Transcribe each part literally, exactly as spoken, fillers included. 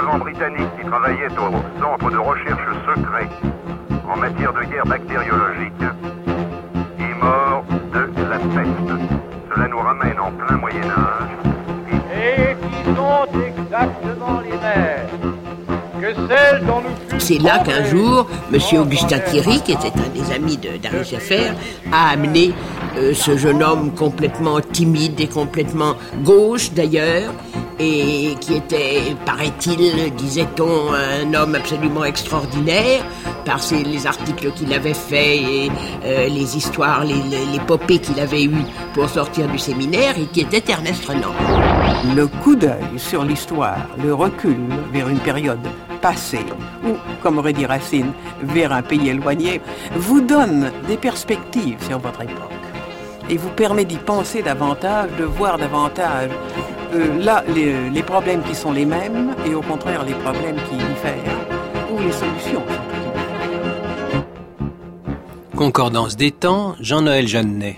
savants britanniques qui travaillaient au centre de recherche secret en matière de guerre bactériologique est mort de la peste. Cela nous ramène en plein Moyen-Âge. Et qui sont exactement les mêmes que celles dont nous... C'est là qu'un jour, M. Augustin Thierry, qui était un des amis de d'Henri Schaeffer, a amené euh, ce jeune homme complètement timide et complètement gauche d'ailleurs, et qui était, paraît-il, disait-on, un homme absolument extraordinaire par ses, les articles qu'il avait faits et euh, les histoires, les, les, l'épopée qu'il avait eues pour sortir du séminaire, et qui était Ernest Renan. Le coup d'œil sur l'histoire, le recul vers une période passée, ou, comme aurait dit Racine, vers un pays éloigné, vous donne des perspectives sur votre époque et vous permet d'y penser davantage, de voir davantage euh, là les, les problèmes qui sont les mêmes et au contraire les problèmes qui diffèrent ou les solutions sont différentes. Concordance des temps, Jean-Noël Jeannet.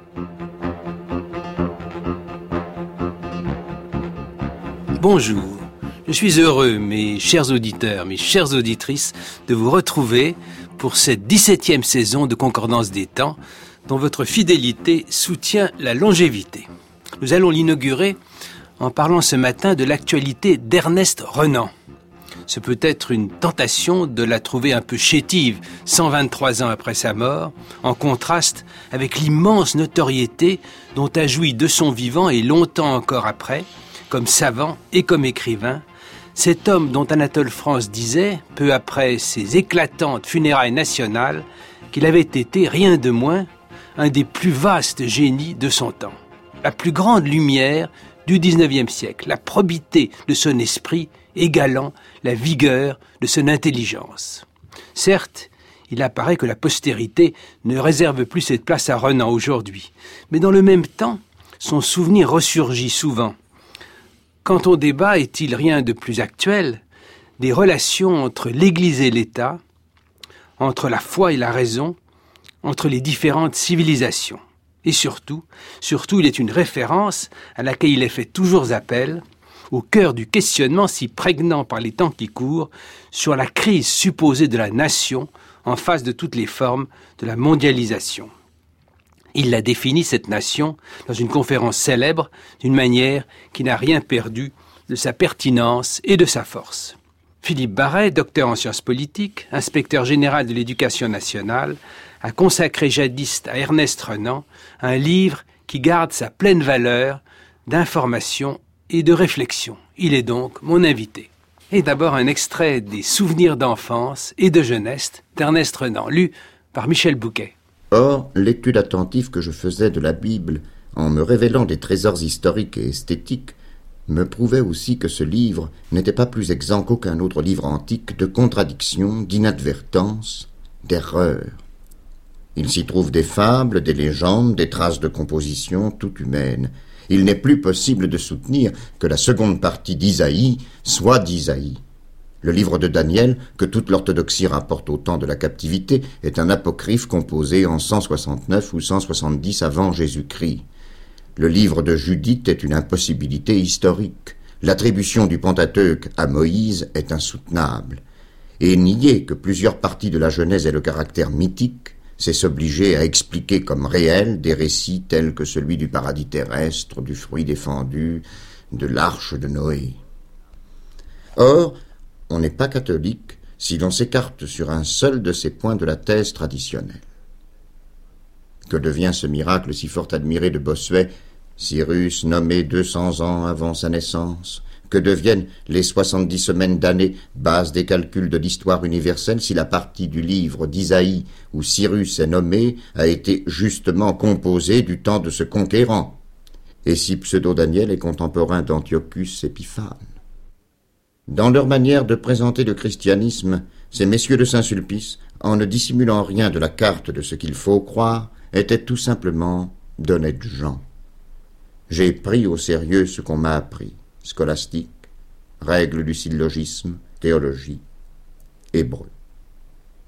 Bonjour, je suis heureux, mes chers auditeurs, mes chères auditrices, de vous retrouver pour cette dix-septième saison de Concordance des temps, dont votre fidélité soutient la longévité. Nous allons l'inaugurer en parlant ce matin de l'actualité d'Ernest Renan. Ce peut être une tentation de la trouver un peu chétive, cent vingt-trois ans après sa mort, en contraste avec l'immense notoriété dont a joui de son vivant et longtemps encore après, comme savant et comme écrivain, cet homme dont Anatole France disait, peu après ses éclatantes funérailles nationales, qu'il avait été rien de moins un des plus vastes génies de son temps. La plus grande lumière du dix-neuvième siècle, la probité de son esprit égalant la vigueur de son intelligence. Certes, il apparaît que la postérité ne réserve plus cette place à Renan aujourd'hui, mais dans le même temps, son souvenir ressurgit souvent. Quant au débat, est-il rien de plus actuel des relations entre l'Église et l'État, entre la foi et la raison, entre les différentes civilisations. Et surtout, surtout, il est une référence à laquelle il est fait toujours appel, au cœur du questionnement si prégnant par les temps qui courent sur la crise supposée de la nation en face de toutes les formes de la mondialisation. Il la définit, cette nation, dans une conférence célèbre, d'une manière qui n'a rien perdu de sa pertinence et de sa force. Philippe Barret, docteur en sciences politiques, inspecteur général de l'éducation nationale, a consacré jadis à Ernest Renan un livre qui garde sa pleine valeur d'information et de réflexion. Il est donc mon invité. Et d'abord un extrait des Souvenirs d'enfance et de jeunesse d'Ernest Renan, lu par Michel Bouquet. Or, l'étude attentive que je faisais de la Bible, en me révélant des trésors historiques et esthétiques, me prouvait aussi que ce livre n'était pas plus exempt qu'aucun autre livre antique de contradictions, d'inadvertances, d'erreurs. Il s'y trouve des fables, des légendes, des traces de composition, tout humaines. Il n'est plus possible de soutenir que la seconde partie d'Isaïe soit d'Isaïe. Le livre de Daniel, que toute l'orthodoxie rapporte au temps de la captivité, est un apocryphe composé en cent soixante-neuf ou cent soixante-dix avant Jésus-Christ. Le livre de Judith est une impossibilité historique. L'attribution du Pentateuque à Moïse est insoutenable. Et nier que plusieurs parties de la Genèse aient le caractère mythique, c'est s'obliger à expliquer comme réels des récits tels que celui du paradis terrestre, du fruit défendu, de l'arche de Noé. Or, on n'est pas catholique si l'on s'écarte sur un seul de ces points de la thèse traditionnelle. Que devient ce miracle si fort admiré de Bossuet, Cyrus nommé deux cents ans avant sa naissance? Que deviennent les soixante-dix semaines d'années, base des calculs de l'histoire universelle, si la partie du livre d'Isaïe où Cyrus est nommé a été justement composée du temps de ce conquérant, et si Pseudo-Daniel est contemporain d'Antiochus Épiphane? Dans leur manière de présenter le christianisme, ces messieurs de Saint-Sulpice, en ne dissimulant rien de la carte de ce qu'il faut croire, étaient tout simplement d'honnêtes gens. J'ai pris au sérieux ce qu'on m'a appris. Scolastique, règles du syllogisme, théologie, hébreu.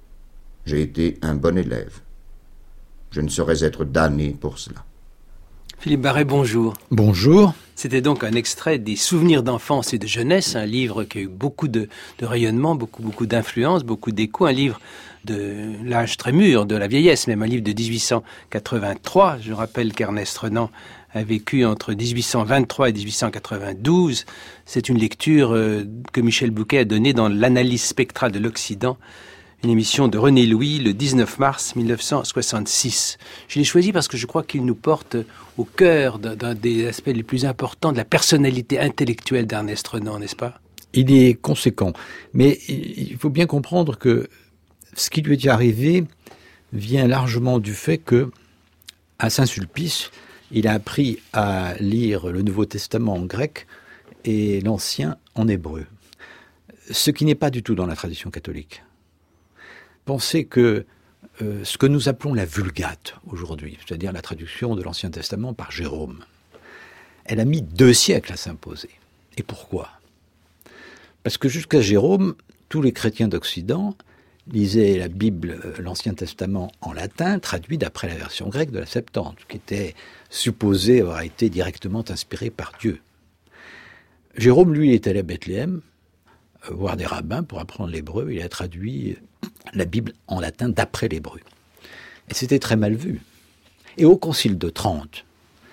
J'ai été un bon élève. Je ne saurais être damné pour cela. Philippe Barret, bonjour. Bonjour. C'était donc un extrait des Souvenirs d'enfance et de jeunesse, un livre qui a eu beaucoup de, de rayonnement, beaucoup, beaucoup d'influence, beaucoup d'écho, un livre de l'âge très mûr, de la vieillesse, même un livre de dix-huit cent quatre-vingt-trois. Je rappelle qu'Ernest Renan a vécu entre dix-huit cent vingt-trois et dix-huit cent quatre-vingt-douze. C'est une lecture euh, que Michel Bouquet a donnée dans l'Analyse spectrale de l'Occident, une émission de René Louis le dix-neuf mars mille neuf cent soixante-six. Je l'ai choisi parce que je crois qu'il nous porte au cœur d'un, d'un des aspects les plus importants de la personnalité intellectuelle d'Ernest Renan, n'est-ce pas ? Il est conséquent. Mais il faut bien comprendre que ce qui lui est arrivé vient largement du fait que, à Saint-Sulpice, il a appris à lire le Nouveau Testament en grec et l'Ancien en hébreu. Ce qui n'est pas du tout dans la tradition catholique. Pensez que euh, ce que nous appelons la Vulgate aujourd'hui, c'est-à-dire la traduction de l'Ancien Testament par Jérôme, elle a mis deux siècles à s'imposer. Et pourquoi ? Parce que jusqu'à Jérôme, tous les chrétiens d'Occident lisaient la Bible, euh, l'Ancien Testament en latin, traduit d'après la version grecque de la Septante, qui était supposée avoir été directement inspirée par Dieu. Jérôme, lui, est allé à Bethléem, euh, voir des rabbins pour apprendre l'hébreu. Il a traduit la Bible en latin d'après l'hébreu. Et c'était très mal vu. Et au Concile de Trente,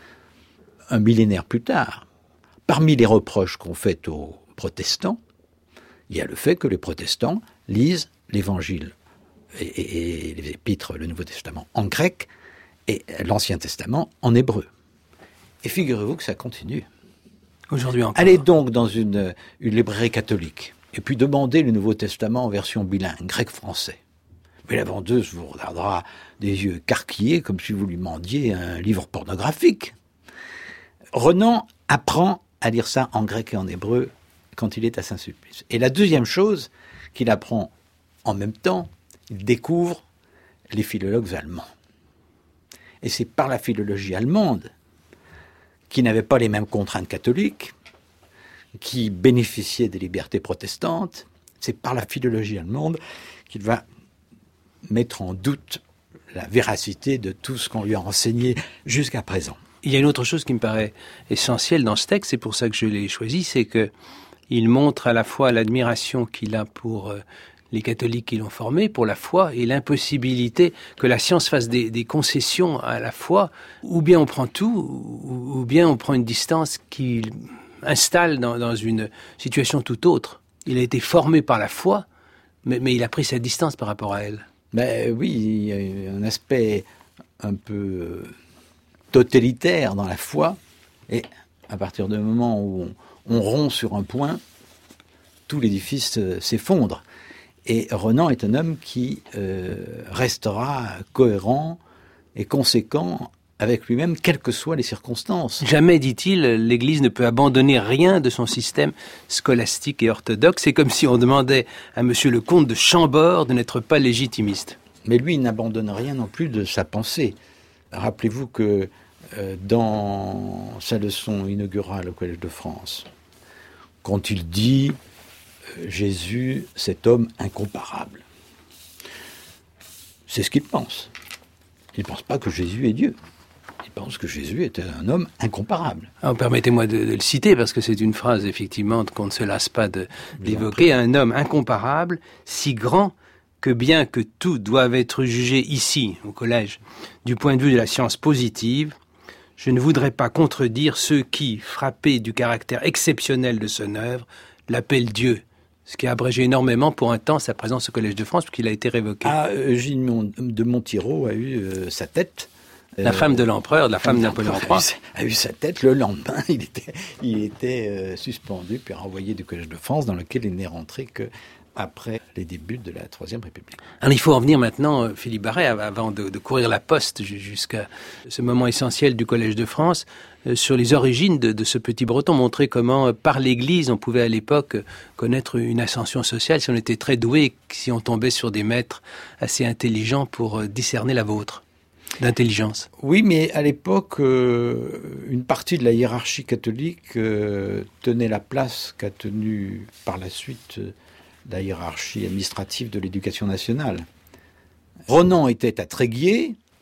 un millénaire plus tard, parmi les reproches qu'on fait aux protestants, il y a le fait que les protestants lisent l'Évangile et, et, et les épîtres, le Nouveau Testament en grec et l'Ancien Testament en hébreu. Et figurez-vous que ça continue. Aujourd'hui encore. Allez donc dans une, une librairie catholique et puis demandez le Nouveau Testament en version bilingue, grec-français. Mais la vendeuse vous regardera des yeux écarquillés comme si vous lui demandiez un livre pornographique. Renan apprend à lire ça en grec et en hébreu quand il est à Saint-Sulpice. Et la deuxième chose qu'il apprend en même temps, il découvre les philologues allemands. Et c'est par la philologie allemande, qui n'avait pas les mêmes contraintes catholiques, qui bénéficiait des libertés protestantes, c'est par la philologie allemande qu'il va mettre en doute la véracité de tout ce qu'on lui a enseigné jusqu'à présent. Il y a une autre chose qui me paraît essentielle dans ce texte, c'est pour ça que je l'ai choisi, c'est que il montre à la fois l'admiration qu'il a pour euh, les catholiques qui l'ont formé, pour la foi, et l'impossibilité que la science fasse des, des concessions à la foi. Ou bien on prend tout, ou, ou bien on prend une distance qui installe dans, dans une situation tout autre. Il a été formé par la foi, mais, mais il a pris sa distance par rapport à elle. Ben oui, il y a un aspect un peu totalitaire dans la foi, et à partir du moment où on, on rompt sur un point, tout l'édifice s'effondre. Et Renan est un homme qui euh, restera cohérent et conséquent avec lui-même, quelles que soient les circonstances. Jamais, dit-il, l'Église ne peut abandonner rien de son système scolastique et orthodoxe. C'est comme si on demandait à monsieur le comte de Chambord de n'être pas légitimiste. Mais lui, il n'abandonne rien non plus de sa pensée. Rappelez-vous que euh, dans sa leçon inaugurale au Collège de France, quand il dit euh, « Jésus, cet homme incomparable », c'est ce qu'il pense. Il ne pense pas que Jésus est Dieu. Il pense que Jésus était un homme incomparable. Alors, permettez-moi de, de le citer, parce que c'est une phrase, effectivement, qu'on ne se lasse pas de, d'évoquer. Un homme incomparable, si grand que bien que tout doive être jugé ici, au collège, du point de vue de la science positive, je ne voudrais pas contredire ceux qui, frappés du caractère exceptionnel de son œuvre, l'appellent Dieu. Ce qui a abrégé énormément pour un temps sa présence au Collège de France, puisqu'il a été révoqué. Ah, Eugène de Montiro a eu euh, sa tête. La euh, femme de l'empereur, la femme de Napoléon trois. A eu sa tête le lendemain. Il était, il était euh, suspendu puis renvoyé du Collège de France, dans lequel il n'est rentré que après les débuts de la Troisième République. Alors il faut en venir maintenant, Philippe Barret, avant de, de courir la poste jusqu'à ce moment essentiel du Collège de France, euh, sur les origines de, de ce petit breton, montrer comment, euh, par l'Église, on pouvait à l'époque euh, connaître une ascension sociale si on était très doué, si on tombait sur des maîtres assez intelligents pour euh, discerner la vôtre d'intelligence. Oui, mais à l'époque, euh, une partie de la hiérarchie catholique euh, tenait la place qu'a tenue par la suite euh, la hiérarchie administrative de l'éducation nationale. Renan était à Tréguier,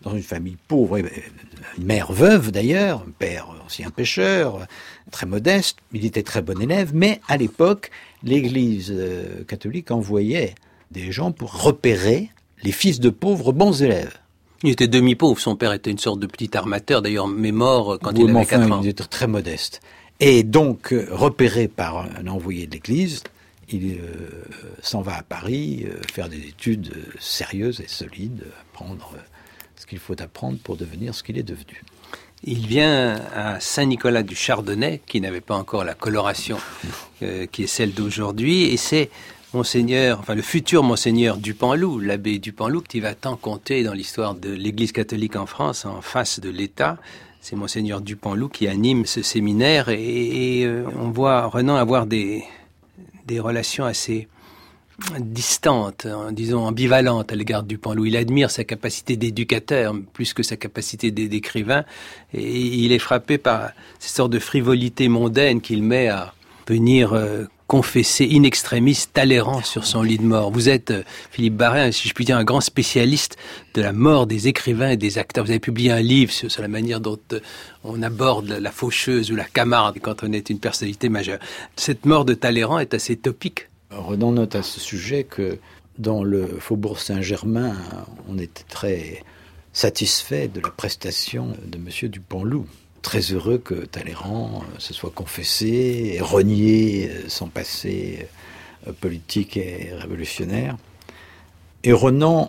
dans une famille pauvre, une mère veuve d'ailleurs, un père ancien pêcheur, très modeste, il était très bon élève, mais à l'époque, l'Église catholique envoyait des gens pour repérer les fils de pauvres bons élèves. Il était demi-pauvre, son père était une sorte de petit armateur, d'ailleurs, mais mort quand oui, il avait enfin, quatre ans. Il était très modeste. Et donc, repéré par un envoyé de l'Église, il euh, s'en va à Paris euh, faire des études euh, sérieuses et solides, apprendre euh, ce qu'il faut apprendre pour devenir ce qu'il est devenu. Il vient à Saint-Nicolas du Chardonnay, qui n'avait pas encore la coloration euh, qui est celle d'aujourd'hui, et c'est Monseigneur, enfin le futur Monseigneur Dupanloup, l'abbé Dupanloup, qui va tant compter dans l'histoire de l'Église catholique en France, en face de l'État. C'est Monseigneur Dupanloup qui anime ce séminaire, et, et euh, on voit Renan avoir des, des relations assez distantes, hein, disons ambivalentes à l'égard de Dupanloup. Il admire sa capacité d'éducateur plus que sa capacité d'écrivain, et il est frappé par ces sortes de frivolité mondaine qu'il met à venir euh, confesser in extremis Talleyrand sur son lit de mort. Vous êtes, euh, Philippe Barré, si je puis dire, un grand spécialiste de la mort des écrivains et des acteurs. Vous avez publié un livre sur, sur la manière dont euh, on aborde la faucheuse ou la camarde quand on est une personnalité majeure. Cette mort de Talleyrand est assez topique. Renan note à ce sujet que dans le Faubourg Saint-Germain, on était très satisfait de la prestation de M. Dupanloup. Très heureux que Talleyrand se soit confessé et renié son passé politique et révolutionnaire. Et Renan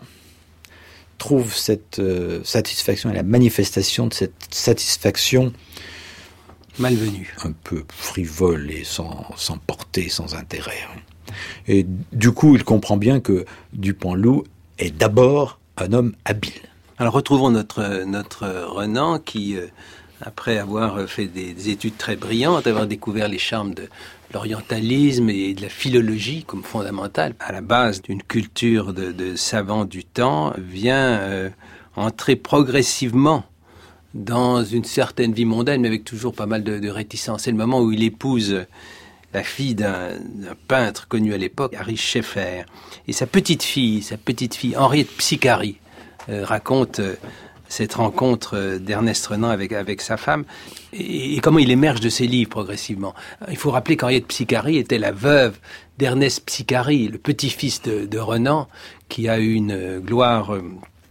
trouve cette satisfaction et la manifestation de cette satisfaction malvenue, un peu frivole et sans, sans portée, sans intérêt. Et du coup, il comprend bien que Dupanloup est d'abord un homme habile. Alors retrouvons notre, notre Renan qui, euh, après avoir fait des, des études très brillantes, avoir découvert les charmes de l'orientalisme et de la philologie comme fondamentale, à la base d'une culture de, de savants du temps, vient euh, entrer progressivement dans une certaine vie mondaine, mais avec toujours pas mal de, de réticence. C'est le moment où il épouse la fille d'un, d'un peintre connu à l'époque, Harry Scheffer. Et sa petite fille, sa petite fille, Henriette Psicari, euh, raconte euh, cette rencontre euh, d'Ernest Renan avec, avec sa femme, et, et comment il émerge de ses livres progressivement. Il faut rappeler qu'Henriette Psicari était la veuve d'Ernest Psicari, le petit-fils de, de Renan, qui a eu une euh, gloire euh,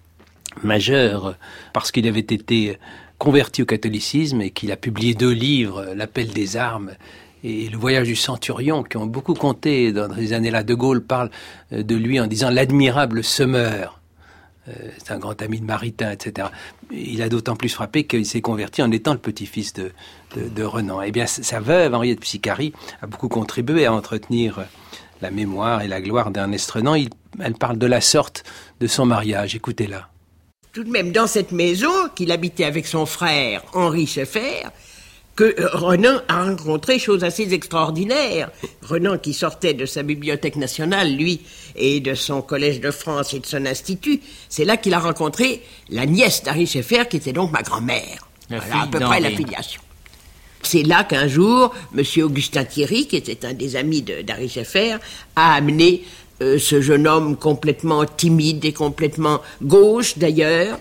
majeure parce qu'il avait été converti au catholicisme et qu'il a publié deux livres, L'Appel des armes et Le voyage du centurion, qui ont beaucoup compté dans ces années-là. De Gaulle parle de lui en disant l'admirable semeur. Euh, c'est un grand ami de Maritain, et cetera. Il a d'autant plus frappé qu'il s'est converti en étant le petit-fils de, de, de Renan. Eh bien, sa veuve, Henriette Psicari, a beaucoup contribué à entretenir la mémoire et la gloire d'Ernest Renan. Il, elle parle de la sorte de son mariage. Écoutez-la. Tout de même, dans cette maison qu'il habitait avec son frère Henri Scheffer, que Renan a rencontré chose assez extraordinaire. Renan, qui sortait de sa bibliothèque nationale, lui, et de son collège de France et de son institut, c'est là qu'il a rencontré la nièce d'Henri Scheffer, qui était donc ma grand-mère. La voilà à peu d'Henri. près la filiation. C'est là qu'un jour, M. Augustin Thierry, qui était un des amis de, d'Henri Scheffer, a amené euh, ce jeune homme complètement timide et complètement gauche d'ailleurs,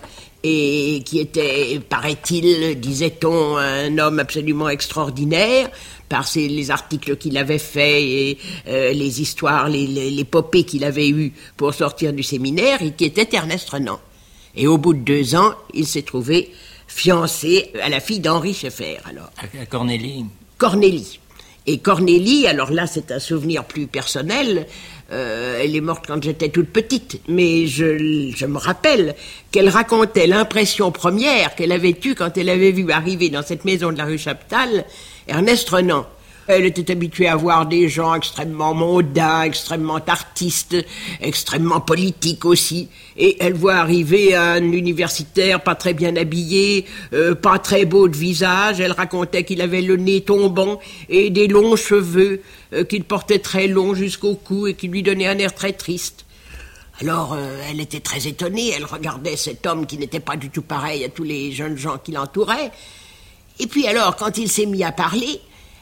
et qui était, paraît-il, disait-on, un homme absolument extraordinaire, par ses, les articles qu'il avait faits et euh, les histoires, les, les, l'épopée qu'il avait eue pour sortir du séminaire, et qui était Ernest Renan. Et au bout de deux ans, il s'est trouvé fiancé à la fille d'Henri Scheffer, alors. À Cornélie. Cornélie. Et Cornélie, alors là, c'est un souvenir plus personnel. Euh, elle est morte quand j'étais toute petite, mais je, je me rappelle qu'elle racontait l'impression première qu'elle avait eue quand elle avait vu arriver dans cette maison de la rue Chaptal Ernest Renan. Elle était habituée à voir des gens extrêmement mondains, extrêmement artistes, extrêmement politiques aussi. Et elle voit arriver un universitaire pas très bien habillé, euh, pas très beau de visage. Elle racontait qu'il avait le nez tombant et des longs cheveux euh, qu'il portait très longs jusqu'au cou et qui lui donnaient un air très triste. Alors, euh, elle était très étonnée. Elle regardait cet homme qui n'était pas du tout pareil à tous les jeunes gens qui l'entouraient. Et puis alors, quand il s'est mis à parler,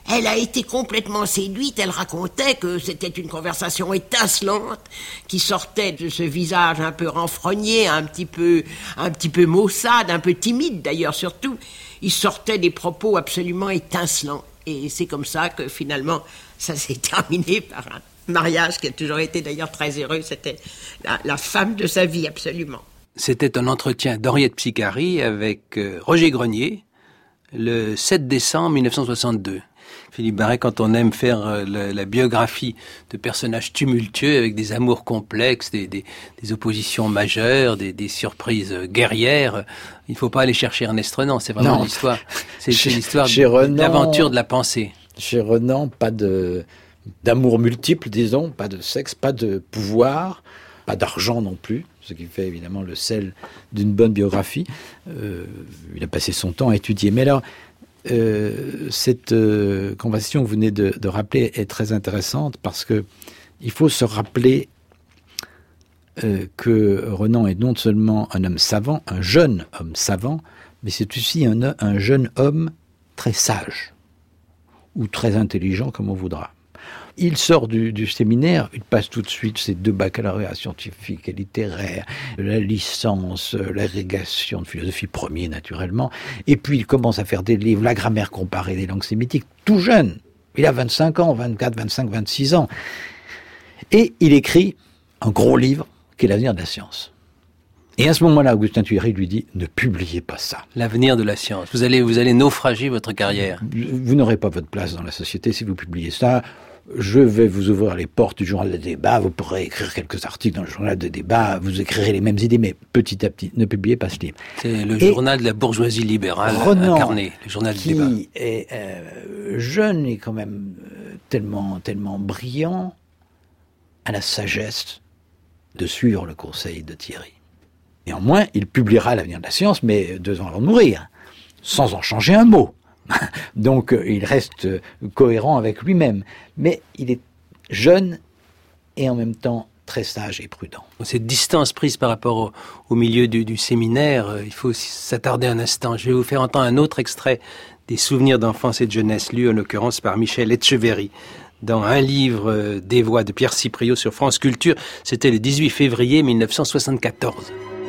Elle a été complètement séduite, elle racontait que c'était une conversation étincelante qui sortait de ce visage un peu renfrogné, un petit peu, un petit peu maussade, un peu timide d'ailleurs surtout. Il sortait des propos absolument étincelants. Et c'est comme ça que finalement, ça s'est terminé par un mariage qui a toujours été d'ailleurs très heureux. C'était la, la femme de sa vie, absolument. C'était un entretien d'Henriette Psicari avec euh, Roger Grenier, le sept décembre mille neuf cent soixante-deux. Philippe Barret, quand on aime faire euh, la, la biographie de personnages tumultueux avec des amours complexes, des, des, des oppositions majeures, des, des surprises guerrières, euh, il ne faut pas aller chercher Ernest Renan. C'est vraiment non. l'histoire. C'est, c'est l'histoire chez Renan, d'aventure de la pensée. Chez Renan, pas de d'amour multiple, disons, pas de sexe, pas de pouvoir, pas d'argent non plus. Ce qui fait évidemment le sel d'une bonne biographie. Euh, il a passé son temps à étudier. Mais alors, euh, cette euh, conversation que vous venez de, de rappeler est très intéressante parce que il faut se rappeler euh, que Renan est non seulement un homme savant, un jeune homme savant, mais c'est aussi un, un jeune homme très sage ou très intelligent, comme on voudra. Il sort du, du séminaire, il passe tout de suite ses deux baccalauréats scientifiques et littéraires, la licence, l'agrégation de philosophie premier naturellement, et puis il commence à faire des livres, la grammaire comparée des langues sémitiques, tout jeune. Il a vingt-cinq ans, vingt-quatre, vingt-cinq, vingt-six ans. Et il écrit un gros livre qui est l'avenir de la science. Et à ce moment-là, Augustin Thierry lui dit « Ne publiez pas ça. » L'avenir de la science. Vous allez, vous allez naufrager votre carrière. Vous n'aurez pas votre place dans la société si vous publiez ça. Je vais vous ouvrir les portes du journal de débat, vous pourrez écrire quelques articles dans le journal de débat, vous écrirez les mêmes idées, mais petit à petit, ne publiez pas ce livre. C'est le Et journal de la bourgeoisie libérale Renan, incarné, le journal de débat. Qui est euh, jeune et quand même euh, tellement, tellement brillant, a la sagesse de suivre le conseil de Thierry. Néanmoins, il publiera l'avenir de la science, mais deux ans avant de mourir, sans en changer un mot. Donc il reste cohérent avec lui-même. Mais il est jeune et en même temps très sage et prudent. Cette distance prise par rapport au, au milieu du, du séminaire, il faut s'attarder un instant. Je vais vous faire entendre un autre extrait des souvenirs d'enfance et de jeunesse, lus en l'occurrence par Michel Etcheverry, dans un livre des voix de Pierre Cipriot sur France Culture. C'était le dix-huit février mille neuf cent soixante-quatorze.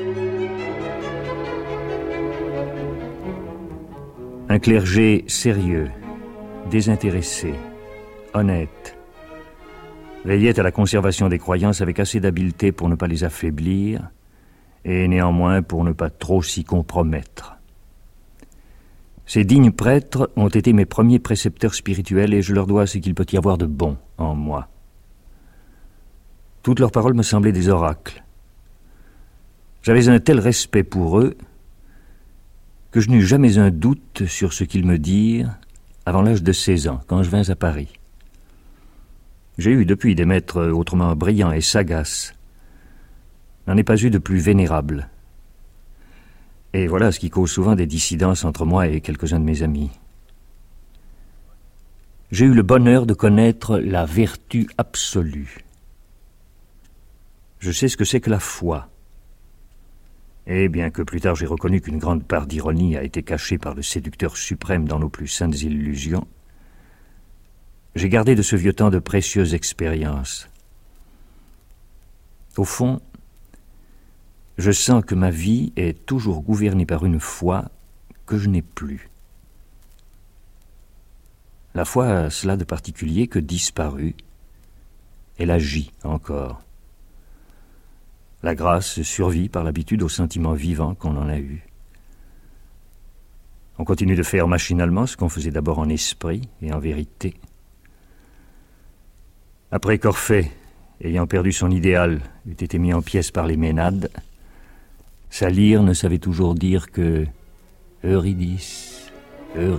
Un clergé sérieux, désintéressé, honnête, veillait à la conservation des croyances avec assez d'habileté pour ne pas les affaiblir et néanmoins pour ne pas trop s'y compromettre. Ces dignes prêtres ont été mes premiers précepteurs spirituels et je leur dois ce qu'il peut y avoir de bon en moi. Toutes leurs paroles me semblaient des oracles. J'avais un tel respect pour eux que je n'eus jamais un doute sur ce qu'ils me dirent avant l'âge de seize ans, quand je vins à Paris. J'ai eu depuis des maîtres autrement brillants et sagaces. N'en ai pas eu de plus vénérables. Et voilà ce qui cause souvent des dissidences entre moi et quelques-uns de mes amis. J'ai eu le bonheur de connaître la vertu absolue. Je sais ce que c'est que la foi. Et bien que plus tard j'ai reconnu qu'une grande part d'ironie a été cachée par le séducteur suprême dans nos plus saintes illusions, j'ai gardé de ce vieux temps de précieuses expériences. Au fond, je sens que ma vie est toujours gouvernée par une foi que je n'ai plus. La foi a cela de particulier que disparue, elle agit encore. La grâce survit par l'habitude au sentiment vivant qu'on en a eu. On continue de faire machinalement ce qu'on faisait d'abord en esprit et en vérité. Après qu'Orphée, ayant perdu son idéal, eût été mis en pièces par les Ménades, sa lyre ne savait toujours dire que « Eurydice, Eurydice ».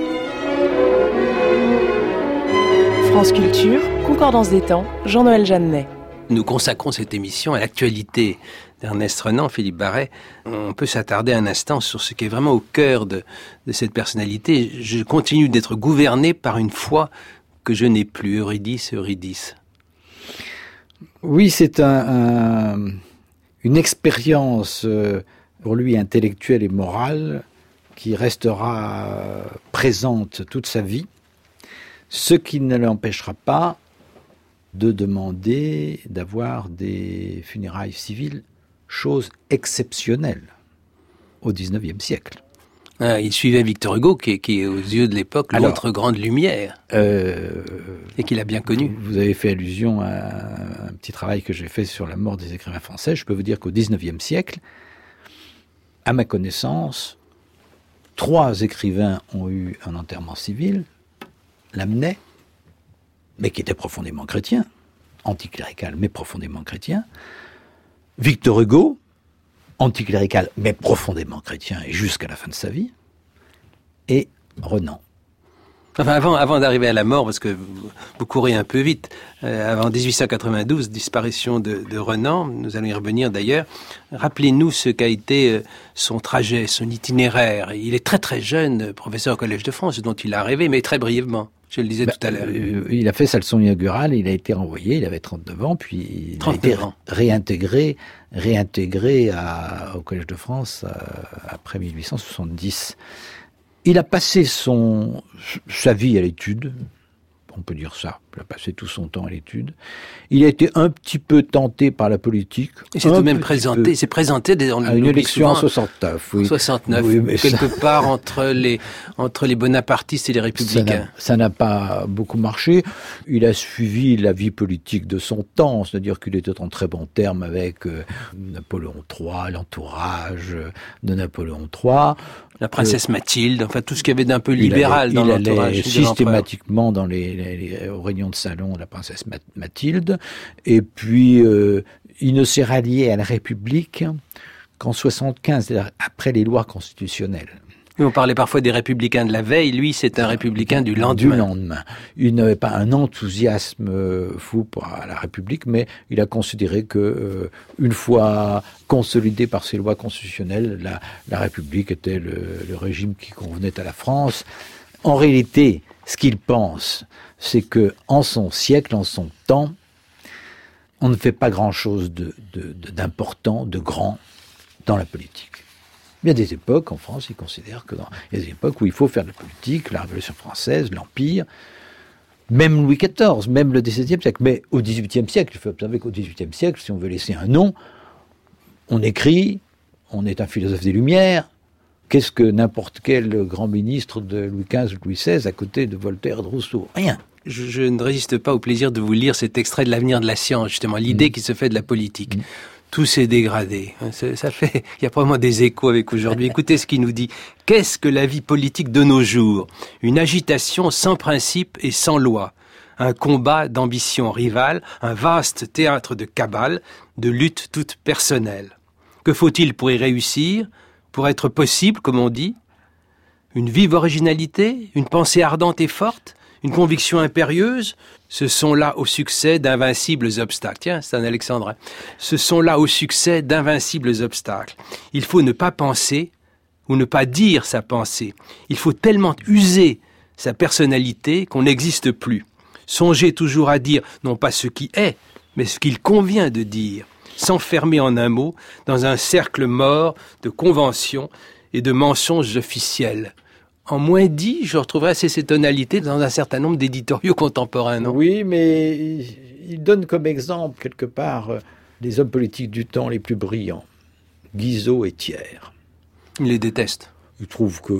France Culture, Concordance des temps, Jean-Noël Jeannet. Nous consacrons cette émission à l'actualité d'Ernest Renan, Philippe Barret. On peut s'attarder un instant sur ce qui est vraiment au cœur de, de cette personnalité. Je continue d'être gouverné par une foi que je n'ai plus. Eurydice, Eurydice. Oui, c'est un, un, une expérience pour lui intellectuelle et morale qui restera présente toute sa vie. Ce qui ne l'empêchera pas de demander d'avoir des funérailles civiles, chose exceptionnelle au dix-neuvième siècle. Ah, il suivait Victor Hugo, qui est, qui est aux yeux de l'époque Alors, l'autre grande lumière, euh, et qu'il a bien connu. Vous avez fait allusion à un petit travail que j'ai fait sur la mort des écrivains français. Je peux vous dire qu'au dix-neuvième siècle, à ma connaissance, trois écrivains ont eu un enterrement civil. Lamennais, mais qui était profondément chrétien, anticlérical, mais profondément chrétien. Victor Hugo, anticlérical, mais profondément chrétien, et jusqu'à la fin de sa vie. Et Renan. Enfin, avant, avant d'arriver à la mort, parce que vous, vous courez un peu vite, euh, avant dix-huit cent quatre-vingt-douze, disparition de, de Renan, nous allons y revenir d'ailleurs, rappelez-nous ce qu'a été euh, son trajet, son itinéraire. Il est très très jeune, professeur au Collège de France, dont il a rêvé, mais très brièvement. Je le disais bah, tout à l'heure. Euh, il a fait sa leçon inaugurale, il a été renvoyé, il avait trente-neuf ans, puis il a été ans. réintégré, réintégré à, au Collège de France euh, après mille huit cent soixante-dix. Il a passé son, sa vie à l'étude, on peut dire ça, il a passé tout son temps à l'étude. Il a été un petit peu tenté par la politique. Il s'est tout de même présenté, il s'est présenté dans à une élection en soixante-neuf. Oui. soixante-neuf, oui, mais quelque ça... part entre les, entre les bonapartistes et les républicains. Ça n'a, ça n'a pas beaucoup marché. Il a suivi la vie politique de son temps, c'est-à-dire qu'il était en très bons termes avec euh, Napoléon trois, l'entourage de Napoléon trois. La princesse euh, Mathilde, enfin tout ce qu'il y avait d'un peu libéral il dans allait, l'entourage. Il allait systématiquement dans les, les, les, aux réunions de salon de la princesse Mathilde. Et puis, euh, il ne s'est rallié à la République qu'en soixante-quinze, c'est-à-dire après les lois constitutionnelles. Et on parlait parfois des républicains de la veille, lui c'est un républicain du lendemain. Du lendemain. Il n'avait pas un enthousiasme fou pour la République, mais il a considéré que, euh, une fois consolidée par ces lois constitutionnelles, la, la République était le, le régime qui convenait à la France. En réalité, ce qu'il pense, c'est que en son siècle, en son temps, on ne fait pas grand-chose de, de, de, d'important, de grand dans la politique. Il y a des époques, en France, ils considèrent que dans, il y a des époques où il faut faire de la politique, la Révolution française, l'Empire, même Louis quatorze, même le dix-septième siècle. Mais au dix-huitième siècle, il faut observer qu'au dix-huitième siècle, si on veut laisser un nom, on écrit, on est un philosophe des Lumières. Qu'est-ce que n'importe quel grand ministre de Louis quinze ou Louis seize à côté de Voltaire et de Rousseau? Rien. Je, je ne résiste pas au plaisir de vous lire cet extrait de l'Avenir de la science, justement, l'idée mmh. qui se fait de la politique. Mmh. Tout s'est dégradé. Ça, ça fait, il y a probablement des échos avec aujourd'hui. Écoutez ce qu'il nous dit. Qu'est-ce que la vie politique de nos jours? Une agitation sans principe et sans loi. Un combat d'ambition rivale, un vaste théâtre de cabale, de lutte toute personnelle. Que faut-il pour y réussir? Pour être possible, comme on dit? Une vive originalité? Une pensée ardente et forte? Une conviction impérieuse? Ce sont là au succès d'invincibles obstacles. Tiens, c'est un alexandrin. Ce sont là au succès d'invincibles obstacles. Il faut ne pas penser ou ne pas dire sa pensée. Il faut tellement user sa personnalité qu'on n'existe plus. Songer toujours à dire non pas ce qui est, mais ce qu'il convient de dire. S'enfermer en un mot dans un cercle mort de conventions et de mensonges officiels. En moins dit, je retrouverai assez ces tonalités dans un certain nombre d'éditoriaux contemporains, non? Oui, mais il donne comme exemple, quelque part, les hommes politiques du temps les plus brillants. Guizot et Thiers. Il les déteste. Il trouve que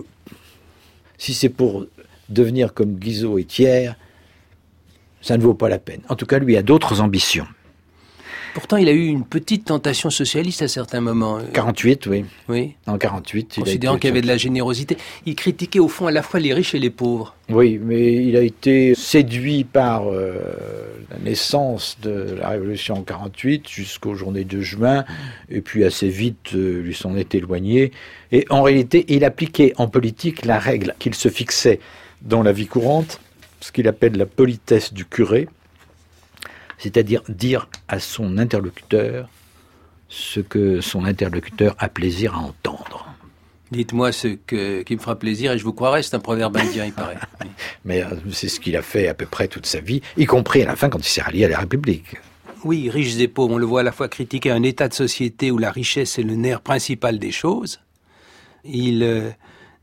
si c'est pour devenir comme Guizot et Thiers, ça ne vaut pas la peine. En tout cas, lui a d'autres ambitions. Pourtant, il a eu une petite tentation socialiste à certains moments. quarante-huit, oui. Oui. En quarante-huit. Considérant qu'il y avait de la générosité. Il critiquait au fond à la fois les riches et les pauvres. Oui, mais il a été séduit par euh, la naissance de la Révolution en quarante-huit jusqu'aux journées de juin, et puis assez vite euh, lui s'en est éloigné. Et en réalité, il appliquait en politique la règle qu'il se fixait dans la vie courante, ce qu'il appelle la politesse du curé, c'est-à-dire dire à son interlocuteur ce que son interlocuteur a plaisir à entendre. Dites-moi ce que, qui me fera plaisir et je vous croirai, c'est un proverbe indien, il paraît. Oui. Mais euh, c'est ce qu'il a fait à peu près toute sa vie, y compris à la fin quand il s'est rallié à la République. Oui, riches et pauvres, on le voit à la fois critiquer un état de société où la richesse est le nerf principal des choses. Il euh,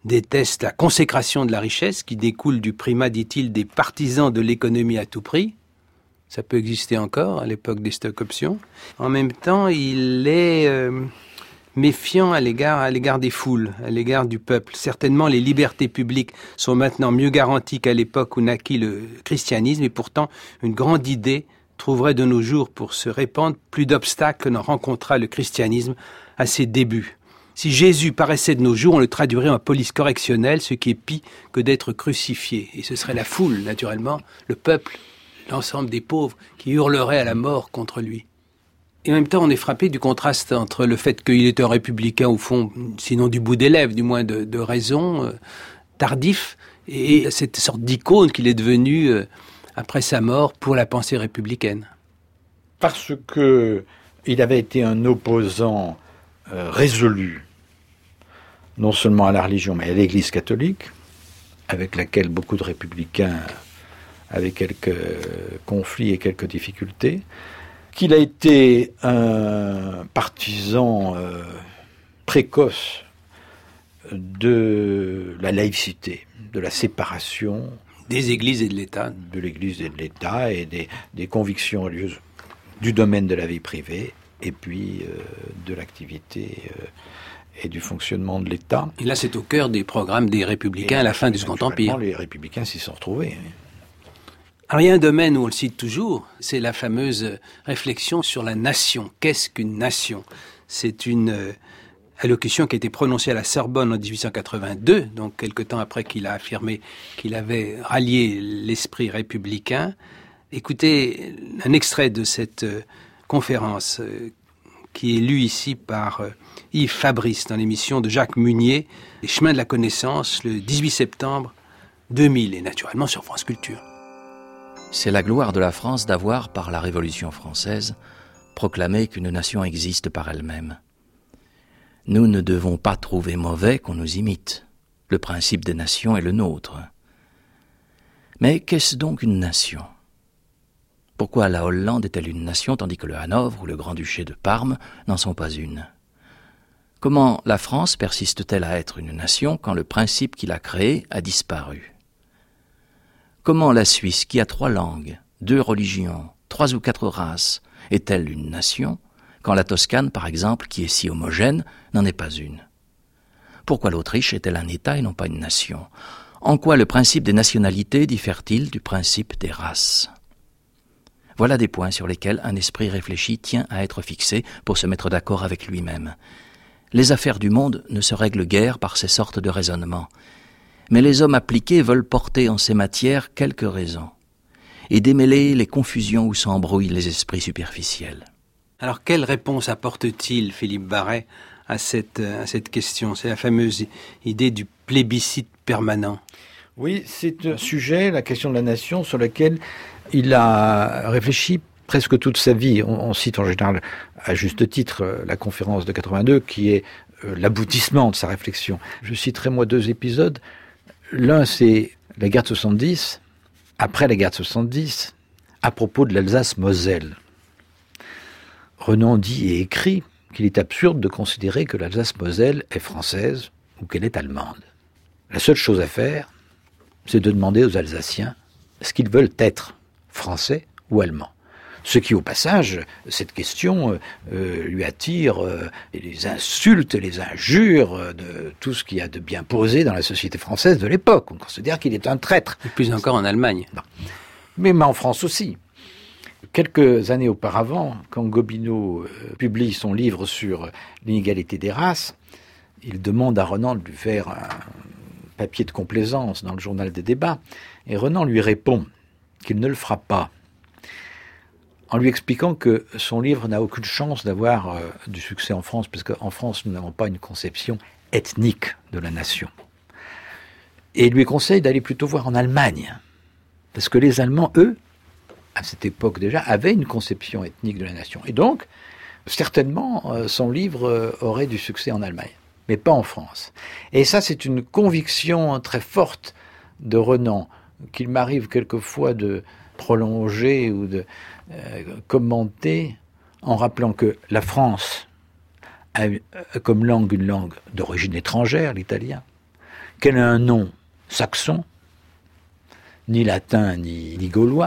déteste la consécration de la richesse qui découle du primat, dit-il, des partisans de l'économie à tout prix. Ça peut exister encore à l'époque des stock-options. En même temps, il est euh, méfiant à l'égard, à l'égard des foules, à l'égard du peuple. Certainement, les libertés publiques sont maintenant mieux garanties qu'à l'époque où naquit le christianisme, et pourtant, une grande idée trouverait de nos jours pour se répandre plus d'obstacles que n'en rencontra le christianisme à ses débuts. Si Jésus paraissait de nos jours, on le traduirait en police correctionnelle, ce qui est pis que d'être crucifié. Et ce serait la foule, naturellement, le peuple, l'ensemble des pauvres, qui hurleraient à la mort contre lui. Et en même temps, on est frappé du contraste entre le fait qu'il était un républicain, au fond, sinon du bout des lèvres, du moins de, de raison, euh, tardif, et cette sorte d'icône qu'il est devenu euh, après sa mort pour la pensée républicaine. Parce que il avait été un opposant Euh, résolu, non seulement à la religion, mais à l'Église catholique, avec laquelle beaucoup de républicains avaient quelques conflits et quelques difficultés, qu'il a été un partisan euh, précoce de la laïcité, de la séparation des églises et de l'État, de l'Église et de l'État, et des, des convictions religieuses du domaine de la vie privée, et puis euh, de l'activité euh, et du fonctionnement de l'État. Et là, c'est au cœur des programmes des Républicains et à la fin du Second Empire. Les Républicains s'y sont retrouvés. Alors, il y a un domaine où on le cite toujours, c'est la fameuse réflexion sur la nation. Qu'est-ce qu'une nation ? C'est une euh, allocution qui a été prononcée à la Sorbonne en dix-huit cent quatre-vingt-deux, donc quelque temps après qu'il a affirmé qu'il avait rallié l'esprit républicain. Écoutez un extrait de cette euh, conférence euh, qui est lue ici par euh, Yves Fabrice dans l'émission de Jacques Munier, Les chemins de la connaissance, le dix-huit septembre deux mille, et naturellement sur France Culture. C'est la gloire de la France d'avoir, par la Révolution française, proclamé qu'une nation existe par elle-même. Nous ne devons pas trouver mauvais qu'on nous imite. Le principe des nations est le nôtre. Mais qu'est-ce donc une nation ? Pourquoi la Hollande est-elle une nation tandis que le Hanovre ou le Grand-Duché de Parme n'en sont pas une ? Comment la France persiste-t-elle à être une nation quand le principe qui l'a créée a disparu ? Comment la Suisse, qui a trois langues, deux religions, trois ou quatre races, est-elle une nation quand la Toscane, par exemple, qui est si homogène, n'en est pas une ? Pourquoi l'Autriche est-elle un État et non pas une nation ? En quoi le principe des nationalités diffère-t-il du principe des races ? Voilà des points sur lesquels un esprit réfléchi tient à être fixé pour se mettre d'accord avec lui-même. Les affaires du monde ne se règlent guère par ces sortes de raisonnements, mais les hommes appliqués veulent porter en ces matières quelques raisons et démêler les confusions où s'embrouillent les esprits superficiels. Alors, quelle réponse apporte-t-il, Philippe Barret, à cette, à cette question ? C'est la fameuse idée du plébiscite permanent. Oui, c'est un sujet, la question de la nation, sur laquelle il a réfléchi presque toute sa vie. On, on cite en général, à juste titre, la conférence de quatre-vingt-deux, qui est euh, l'aboutissement de sa réflexion. Je citerai, moi, deux épisodes. L'un, c'est la guerre de soixante-dix, après la guerre de soixante-dix, à propos de l'Alsace-Moselle. Renan dit et écrit qu'il est absurde de considérer que l'Alsace-Moselle est française ou qu'elle est allemande. La seule chose à faire, c'est de demander aux Alsaciens ce qu'ils veulent être, français ou allemands. Ce qui, au passage, cette question euh, lui attire euh, les insultes, les injures de tout ce qu'il y a de bien posé dans la société française de l'époque. On considère qu'il est un traître. Et plus encore en Allemagne. Non. Mais, mais en France aussi. Quelques années auparavant, quand Gobineau euh, publie son livre sur l'inégalité des races, il demande à Renan de lui faire un papier de complaisance dans le journal des débats. Et Renan lui répond qu'il ne le fera pas, en lui expliquant que son livre n'a aucune chance d'avoir euh, du succès en France, parce qu'en France, nous n'avons pas une conception ethnique de la nation. Et il lui conseille d'aller plutôt voir en Allemagne, parce que les Allemands, eux, à cette époque déjà, avaient une conception ethnique de la nation. Et donc, certainement, euh, son livre euh, aurait du succès en Allemagne, mais pas en France. Et ça, c'est une conviction très forte de Renan, qu'il m'arrive quelquefois de prolonger ou de euh, commenter en rappelant que la France a comme langue une langue d'origine étrangère, l'italien, qu'elle a un nom saxon, ni latin, ni, ni gaulois,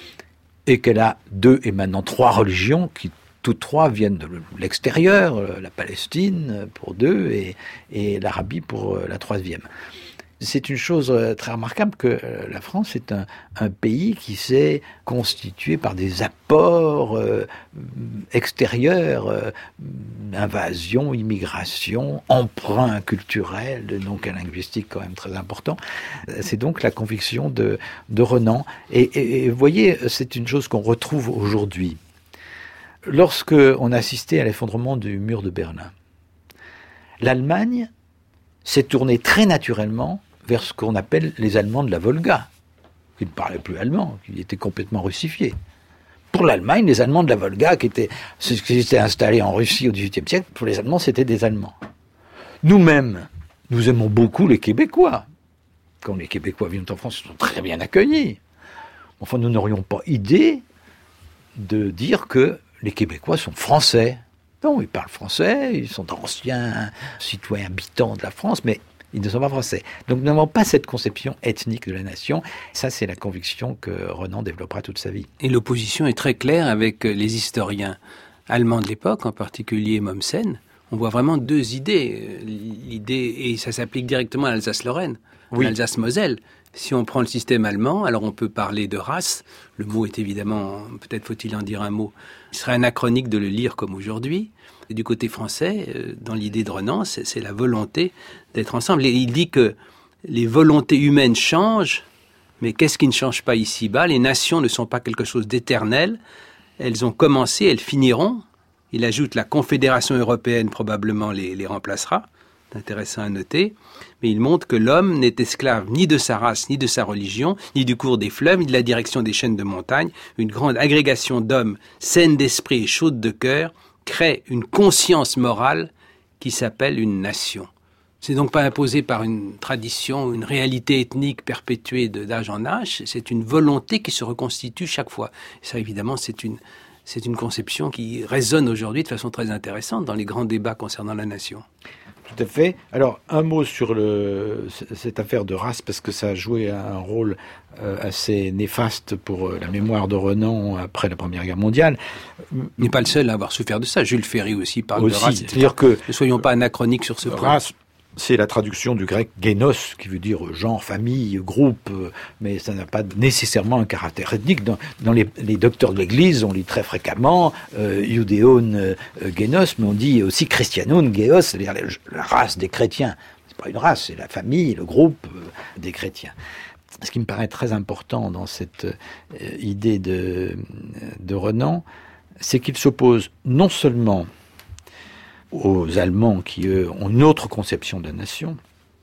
et qu'elle a deux et maintenant trois religions qui toutes trois viennent de l'extérieur, la Palestine pour deux et, et l'Arabie pour la troisième. C'est une chose très remarquable que la France est un, un pays qui s'est constitué par des apports euh, extérieurs, euh, invasion, immigration, emprunt culturel, donc un linguistique quand même très important. C'est donc la conviction de, de Renan. Et, et, et vous voyez, c'est une chose qu'on retrouve aujourd'hui. Lorsque on assistait à l'effondrement du mur de Berlin, l'Allemagne s'est tournée très naturellement vers ce qu'on appelle les Allemands de la Volga, qui ne parlaient plus allemand, qui étaient complètement russifiés. Pour l'Allemagne, les Allemands de la Volga, qui étaient, qui étaient installés en Russie au dix-huitième siècle, pour les Allemands, c'était des Allemands. Nous-mêmes, nous aimons beaucoup les Québécois. Quand les Québécois viennent en France, ils sont très bien accueillis. Enfin, nous n'aurions pas idée de dire que les Québécois sont français. Non, ils parlent français, ils sont anciens citoyens habitants de la France, mais ils ne sont pas français. Donc nous n'avons pas cette conception ethnique de la nation. Ça, c'est la conviction que Renan développera toute sa vie. Et l'opposition est très claire avec les historiens allemands de l'époque, en particulier Mommsen. On voit vraiment deux idées. L'idée, et ça s'applique directement à l'Alsace-Lorraine, oui. à l'Alsace-Moselle. Si on prend le système allemand, alors on peut parler de race. Le mot est évidemment, peut-être faut-il en dire un mot, il serait anachronique de le lire comme aujourd'hui. Et du côté français, dans l'idée de Renan, c'est, c'est la volonté d'être ensemble. Et il dit que les volontés humaines changent, mais qu'est-ce qui ne change pas ici-bas ? Les nations ne sont pas quelque chose d'éternel. Elles ont commencé, elles finiront. Il ajoute la Confédération européenne probablement les, les remplacera. C'est intéressant à noter. Mais il montre que l'homme n'est esclave ni de sa race, ni de sa religion, ni du cours des fleuves, ni de la direction des chaînes de montagne. Une grande agrégation d'hommes saines d'esprit et chaudes de cœur crée une conscience morale qui s'appelle une nation. C'est donc pas imposé par une tradition, une réalité ethnique perpétuée de, d'âge en âge, c'est une volonté qui se reconstitue chaque fois. Et ça, évidemment, c'est une, c'est une conception qui résonne aujourd'hui de façon très intéressante dans les grands débats concernant la nation. Tout à fait. Alors, un mot sur le, cette affaire de race, parce que ça a joué un rôle euh, assez néfaste pour la mémoire de Renan après la Première Guerre mondiale. Il n'est pas le seul à avoir souffert de ça. Jules Ferry aussi parle aussi, de race. C'est-à-dire que ne soyons pas anachroniques sur ce point. Race, c'est la traduction du grec génos, qui veut dire genre, famille, groupe, mais ça n'a pas nécessairement un caractère ethnique. Dans, dans les, les docteurs de l'Église, on lit très fréquemment euh, Iudéon euh, génos, mais on dit aussi Christianon géos, c'est-à-dire la, la race des chrétiens. C'est pas une race, c'est la famille, le groupe euh, des chrétiens. Ce qui me paraît très important dans cette euh, idée de, de Renan, c'est qu'il s'oppose non seulement aux Allemands qui, eux, ont une autre conception de la nation,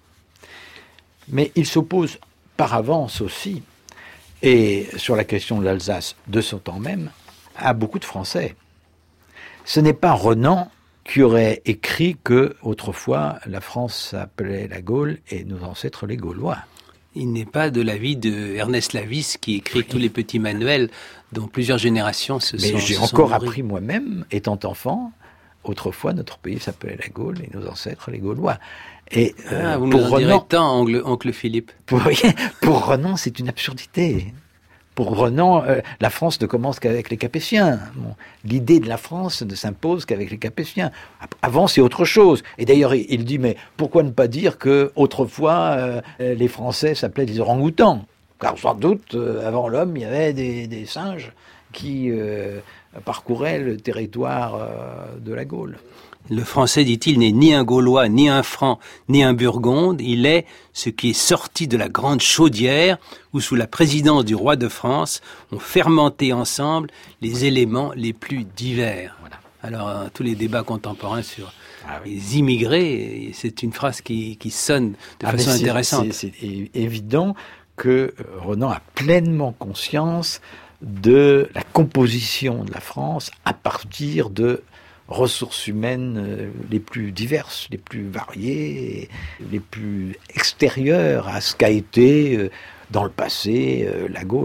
mais ils s'opposent par avance aussi, et sur la question de l'Alsace de son temps même, à beaucoup de Français. Ce n'est pas Renan qui aurait écrit que, autrefois, la France s'appelait la Gaule et nos ancêtres les Gaulois. Il n'est pas de l'avis de Ernest Lavis qui écrit oui. tous les petits manuels dont plusieurs générations se mais sont... Mais j'ai se encore sont appris moi-même, étant enfant, autrefois, notre pays s'appelait la Gaule et nos ancêtres les Gaulois. Et euh, ah, vous pour nous en Renan, direz tant, oncle, oncle Philippe. Pour, pour Renan, c'est une absurdité. Pour Renan, euh, la France ne commence qu'avec les Capétiens. Bon, l'idée de la France ne s'impose qu'avec les Capétiens. Avant, c'est autre chose. Et d'ailleurs, il, il dit, mais pourquoi ne pas dire que autrefois euh, les Français s'appelaient des orang-outans ? Car sans doute, euh, avant l'homme, il y avait des, des singes qui euh, parcouraient le territoire euh, de la Gaule. Le français, dit-il, n'est ni un Gaulois, ni un Franc, ni un Burgonde. Il est ce qui est sorti de la grande chaudière où, sous la présidence du roi de France, ont fermenté ensemble les éléments les plus divers. Voilà. Alors, euh, tous les débats contemporains sur ah oui. les immigrés, c'est une phrase qui, qui sonne de ah façon c'est, intéressante. C'est, c'est évident que Renan a pleinement conscience de la composition de la France à partir de ressources humaines les plus diverses, les plus variées, les plus extérieures à ce qu'a été dans le passé la Gaule.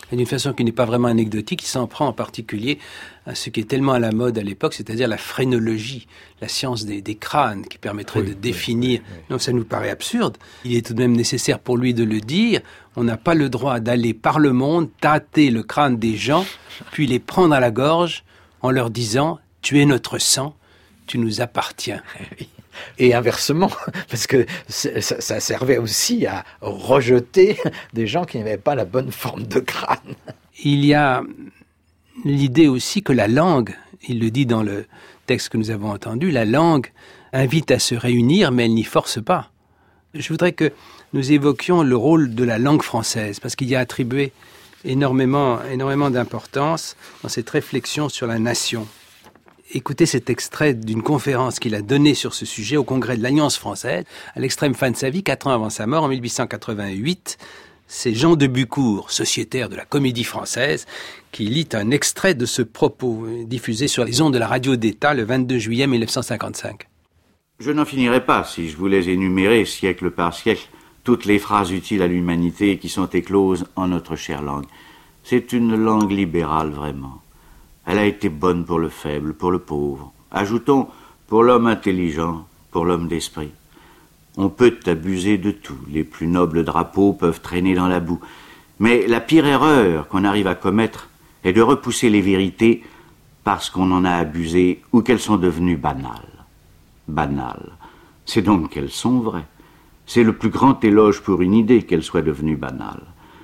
Et d'une façon qui n'est pas vraiment anecdotique, il s'en prend en particulier à ce qui est tellement à la mode à l'époque, c'est-à-dire la phrénologie, la science des, des crânes, qui permettrait oui, de définir... Oui, oui, oui. Donc ça nous paraît absurde. Il est tout de même nécessaire pour lui de le dire. On n'a pas le droit d'aller par le monde, tâter le crâne des gens, puis les prendre à la gorge en leur disant « Tu es notre sang, tu nous appartiens ». Et inversement, parce que ça, ça servait aussi à rejeter des gens qui n'avaient pas la bonne forme de crâne. Il y a l'idée aussi que la langue, il le dit dans le texte que nous avons entendu, la langue invite à se réunir, mais elle n'y force pas. Je voudrais que nous évoquions le rôle de la langue française, parce qu'il y a attribué énormément, énormément d'importance dans cette réflexion sur la nation. Écoutez cet extrait d'une conférence qu'il a donnée sur ce sujet au congrès de l'Alliance française, à l'extrême fin de sa vie, quatre ans avant sa mort, en mille huit cent quatre-vingt-huit. C'est Jean de Bucourt, sociétaire de la Comédie Française, qui lit un extrait de ce propos, diffusé sur les ondes de la radio d'État le vingt-deux juillet mille neuf cent cinquante-cinq. Je n'en finirais pas si je voulais énumérer, siècle par siècle, toutes les phrases utiles à l'humanité qui sont écloses en notre chère langue. C'est une langue libérale, vraiment. Elle a été bonne pour le faible, pour le pauvre. Ajoutons, pour l'homme intelligent, pour l'homme d'esprit. On peut abuser de tout. Les plus nobles drapeaux peuvent traîner dans la boue. Mais la pire erreur qu'on arrive à commettre est de repousser les vérités parce qu'on en a abusé ou qu'elles sont devenues banales. Banales. C'est donc qu'elles sont vraies. C'est le plus grand éloge pour une idée qu'elle soit devenue banale.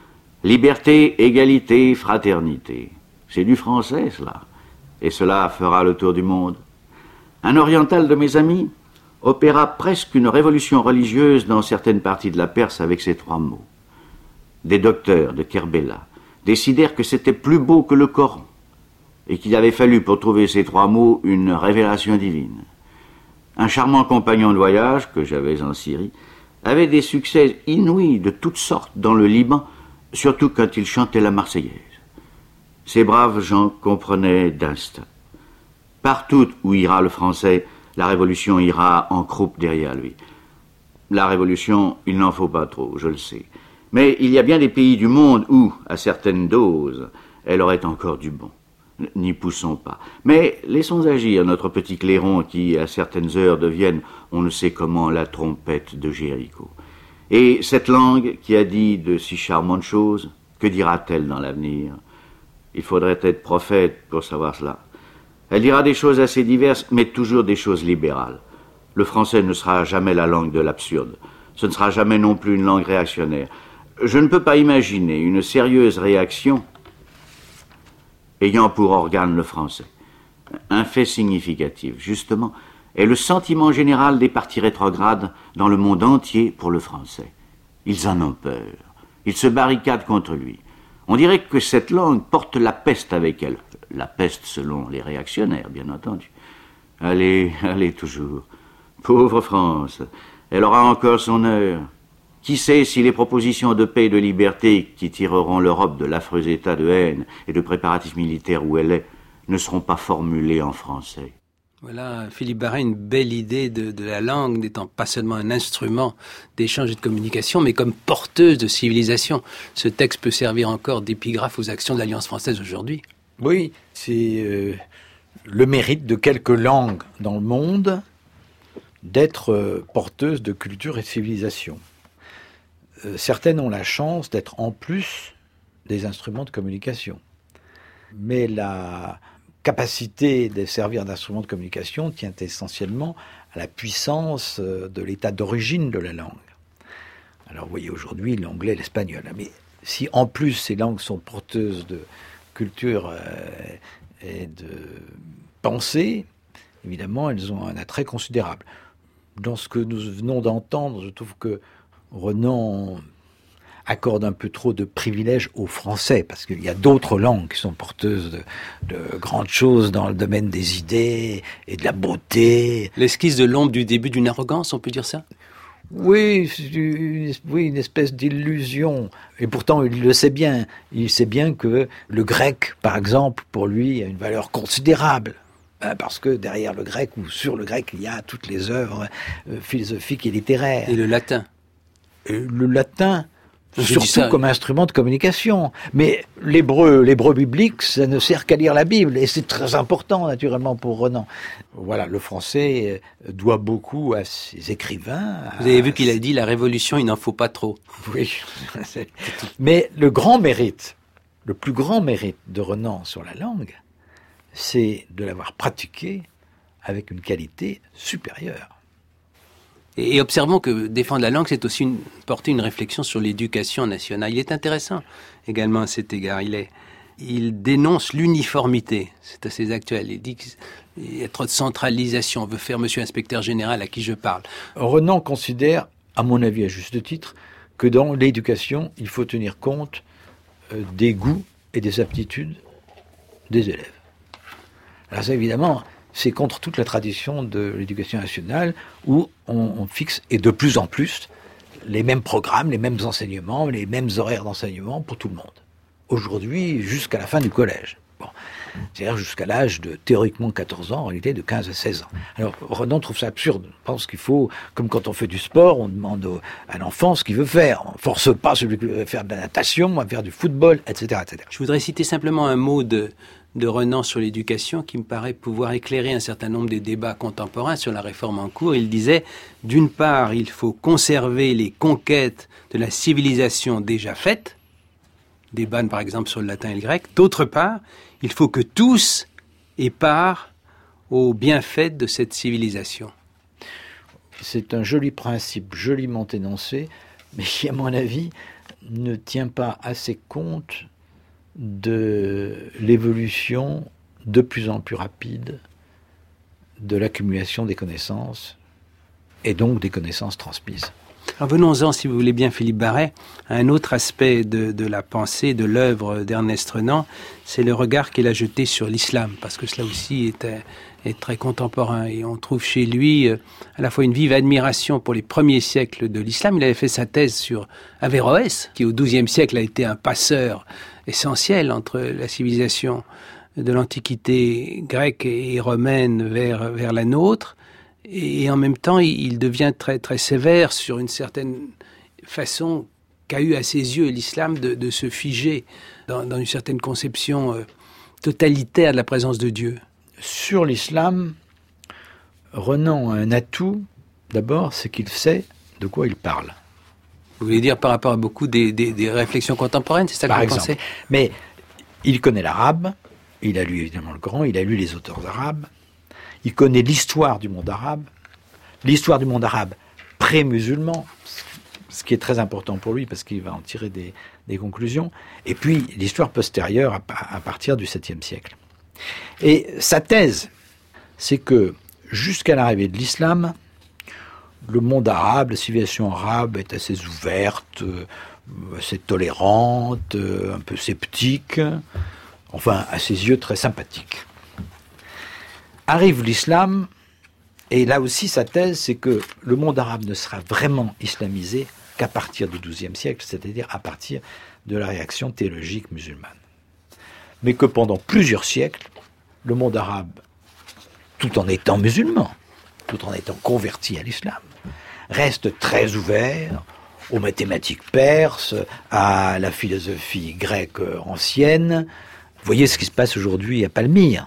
Liberté, égalité, fraternité. C'est du français, cela. Et cela fera le tour du monde. Un oriental de mes amis opéra presque une révolution religieuse dans certaines parties de la Perse avec ces trois mots. Des docteurs de Kerbela décidèrent que c'était plus beau que le Coran et qu'il avait fallu pour trouver ces trois mots une révélation divine. Un charmant compagnon de voyage que j'avais en Syrie avait des succès inouïs de toutes sortes dans le Liban, surtout quand il chantait la Marseillaise. Ces braves gens comprenaient d'instinct. Partout où ira le français, la révolution ira en croupe derrière lui. La révolution, il n'en faut pas trop, je le sais. Mais il y a bien des pays du monde où, à certaines doses, elle aurait encore du bon. N'y poussons pas. Mais laissons agir notre petit clairon qui, à certaines heures, devienne, on ne sait comment, la trompette de Jéricho. Et cette langue qui a dit de si charmantes choses, que dira-t-elle dans l'avenir ? Il faudrait être prophète pour savoir cela. Elle dira des choses assez diverses, mais toujours des choses libérales. Le français ne sera jamais la langue de l'absurde. Ce ne sera jamais non plus une langue réactionnaire. Je ne peux pas imaginer une sérieuse réaction ayant pour organe le français. Un fait significatif, justement, est le sentiment général des partis rétrogrades dans le monde entier pour le français. Ils en ont peur. Ils se barricadent contre lui. On dirait que cette langue porte la peste avec elle. La peste selon les réactionnaires, bien entendu. Allez, allez toujours. Pauvre France, elle aura encore son heure. Qui sait si les propositions de paix et de liberté qui tireront l'Europe de l'affreux état de haine et de préparatifs militaires où elle est ne seront pas formulées en français. Voilà, Philippe Barré, une belle idée de, de la langue n'étant pas seulement un instrument d'échange et de communication, mais comme porteuse de civilisation. Ce texte peut servir encore d'épigraphe aux actions de l'Alliance française aujourd'hui. Oui, c'est euh, le mérite de quelques langues dans le monde d'être euh, porteuses de culture et de civilisation. Euh, certaines ont la chance d'être en plus des instruments de communication. Mais la capacité de servir d'instrument de communication tient essentiellement à la puissance de l'état d'origine de la langue. Alors vous voyez aujourd'hui l'anglais et l'espagnol. Mais si en plus ces langues sont porteuses de culture euh, et de pensée, évidemment elles ont un attrait considérable. Dans ce que nous venons d'entendre, je trouve que Renan accorde un peu trop de privilèges aux Français, parce qu'il y a d'autres langues qui sont porteuses de, de grandes choses dans le domaine des idées et de la beauté. L'esquisse de l'ombre du début d'une arrogance, on peut dire ça ? Oui, une, oui, une espèce d'illusion. Et pourtant, il le sait bien. Il sait bien que le grec, par exemple, pour lui, a une valeur considérable. Parce que derrière le grec, ou sur le grec, il y a toutes les œuvres philosophiques et littéraires. Et le latin ? Et le latin... Surtout ça, comme instrument de communication. Mais l'hébreu, l'hébreu biblique, ça ne sert qu'à lire la Bible. Et c'est très important, naturellement, pour Renan. Voilà, le français doit beaucoup à ses écrivains. Vous avez vu qu'il a dit, la révolution, il n'en faut pas trop. Oui. Mais le grand mérite, le plus grand mérite de Renan sur la langue, c'est de l'avoir pratiqué avec une qualité supérieure. Et observons que défendre la langue, c'est aussi une, porter une réflexion sur l'éducation nationale. Il est intéressant également à cet égard. Il, est, il dénonce l'uniformité. C'est assez actuel. Il dit qu'il y a trop de centralisation. On veut faire monsieur inspecteur général à qui je parle. Renan considère, à mon avis à juste titre, que dans l'éducation, il faut tenir compte euh, des goûts et des aptitudes des élèves. Alors ça, évidemment, c'est contre toute la tradition de l'éducation nationale où on, on fixe, et de plus en plus, les mêmes programmes, les mêmes enseignements, les mêmes horaires d'enseignement pour tout le monde. Aujourd'hui, jusqu'à la fin du collège. Bon. C'est-à-dire jusqu'à l'âge de, théoriquement, quatorze ans, en réalité de quinze à seize ans. Alors, Renan trouve ça absurde. Je pense qu'il faut, comme quand on fait du sport, on demande au, à l'enfant ce qu'il veut faire. On ne force pas celui qui veut faire de la natation, à faire du football, et cetera, et cetera. Je voudrais citer simplement un mot de... de Renan sur l'éducation qui me paraît pouvoir éclairer un certain nombre des débats contemporains sur la réforme en cours. Il disait, d'une part, il faut conserver les conquêtes de la civilisation déjà faites, débat par exemple sur le latin et le grec. D'autre part, il faut que tous aient part aux bienfaits de cette civilisation. C'est un joli principe, joliment énoncé, mais qui, à mon avis, ne tient pas assez compte de l'évolution de plus en plus rapide de l'accumulation des connaissances et donc des connaissances transmises. Alors venons-en, si vous voulez bien, Philippe Barret, à un autre aspect de, de la pensée, de l'œuvre d'Ernest Renan, c'est le regard qu'il a jeté sur l'islam, parce que cela aussi est, est très contemporain, et on trouve chez lui à la fois une vive admiration pour les premiers siècles de l'islam. Il avait fait sa thèse sur Averroès, qui au douzième siècle a été un passeur essentiel entre la civilisation de l'Antiquité grecque et romaine vers, vers la nôtre. Et en même temps, il devient très, très sévère sur une certaine façon qu'a eu à ses yeux l'islam de, de se figer dans, dans une certaine conception euh, totalitaire de la présence de Dieu. Sur l'islam, Renan a un atout, d'abord, c'est qu'il sait de quoi il parle. Vous voulez dire par rapport à beaucoup des, des, des réflexions contemporaines, c'est ça que par vous exemple. pensez ? Mais il connaît l'arabe, il a lu évidemment le Coran, il a lu les auteurs arabes, il connaît l'histoire du monde arabe, l'histoire du monde arabe pré-musulman, ce qui est très important pour lui parce qu'il va en tirer des, des conclusions, et puis l'histoire postérieure à, à partir du septième siècle. Et sa thèse, c'est que jusqu'à l'arrivée de l'islam, le monde arabe, la civilisation arabe est assez ouverte, assez tolérante, un peu sceptique, enfin à ses yeux très sympathique. Arrive l'islam, et là aussi sa thèse, c'est que le monde arabe ne sera vraiment islamisé qu'à partir du douzième siècle, c'est-à-dire à partir de la réaction théologique musulmane. Mais que pendant plusieurs siècles, le monde arabe, tout en étant musulman, tout en étant converti à l'islam, reste très ouvert aux mathématiques perses, à la philosophie grecque ancienne. Vous voyez ce qui se passe aujourd'hui à Palmyre.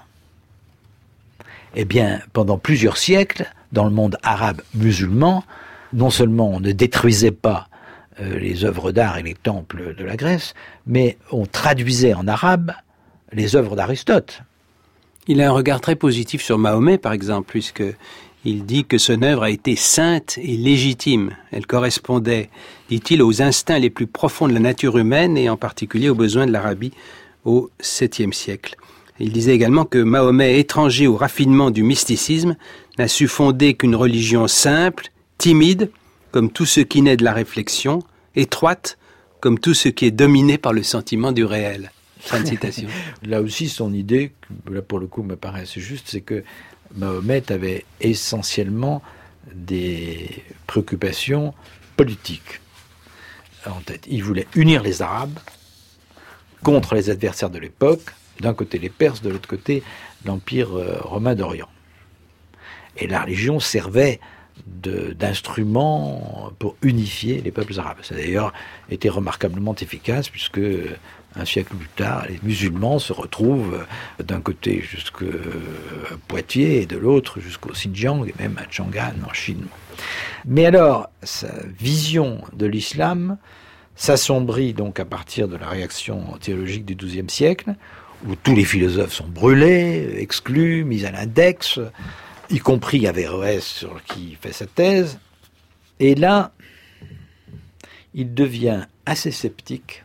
Eh bien, pendant plusieurs siècles, dans le monde arabe musulman, non seulement on ne détruisait pas euh, les œuvres d'art et les temples de la Grèce, mais on traduisait en arabe les œuvres d'Aristote. Il a un regard très positif sur Mahomet, par exemple, puisque il dit que son œuvre a été sainte et légitime. Elle correspondait, dit-il, aux instincts les plus profonds de la nature humaine et en particulier aux besoins de l'Arabie au septième siècle. Il disait également que Mahomet, étranger au raffinement du mysticisme, n'a su fonder qu'une religion simple, timide, comme tout ce qui naît de la réflexion, étroite, comme tout ce qui est dominé par le sentiment du réel. Fin de citation. Là aussi, son idée, là pour le coup me paraît assez juste, c'est que Mahomet avait essentiellement des préoccupations politiques en tête. Il voulait unir les Arabes contre les adversaires de l'époque, d'un côté les Perses, de l'autre côté l'Empire romain d'Orient. Et la religion servait de, d'instruments pour unifier les peuples arabes. Ça a d'ailleurs été remarquablement efficace, puisque un siècle plus tard, les musulmans se retrouvent d'un côté jusqu'à Poitiers et de l'autre jusqu'au Xinjiang et même à Chang'an en Chine. Mais alors, sa vision de l'islam s'assombrit donc à partir de la réaction théologique du douzième siècle, où tous les philosophes sont brûlés, exclus, mis à l'index, y compris Averroès sur qui fait sa thèse. Et là, il devient assez sceptique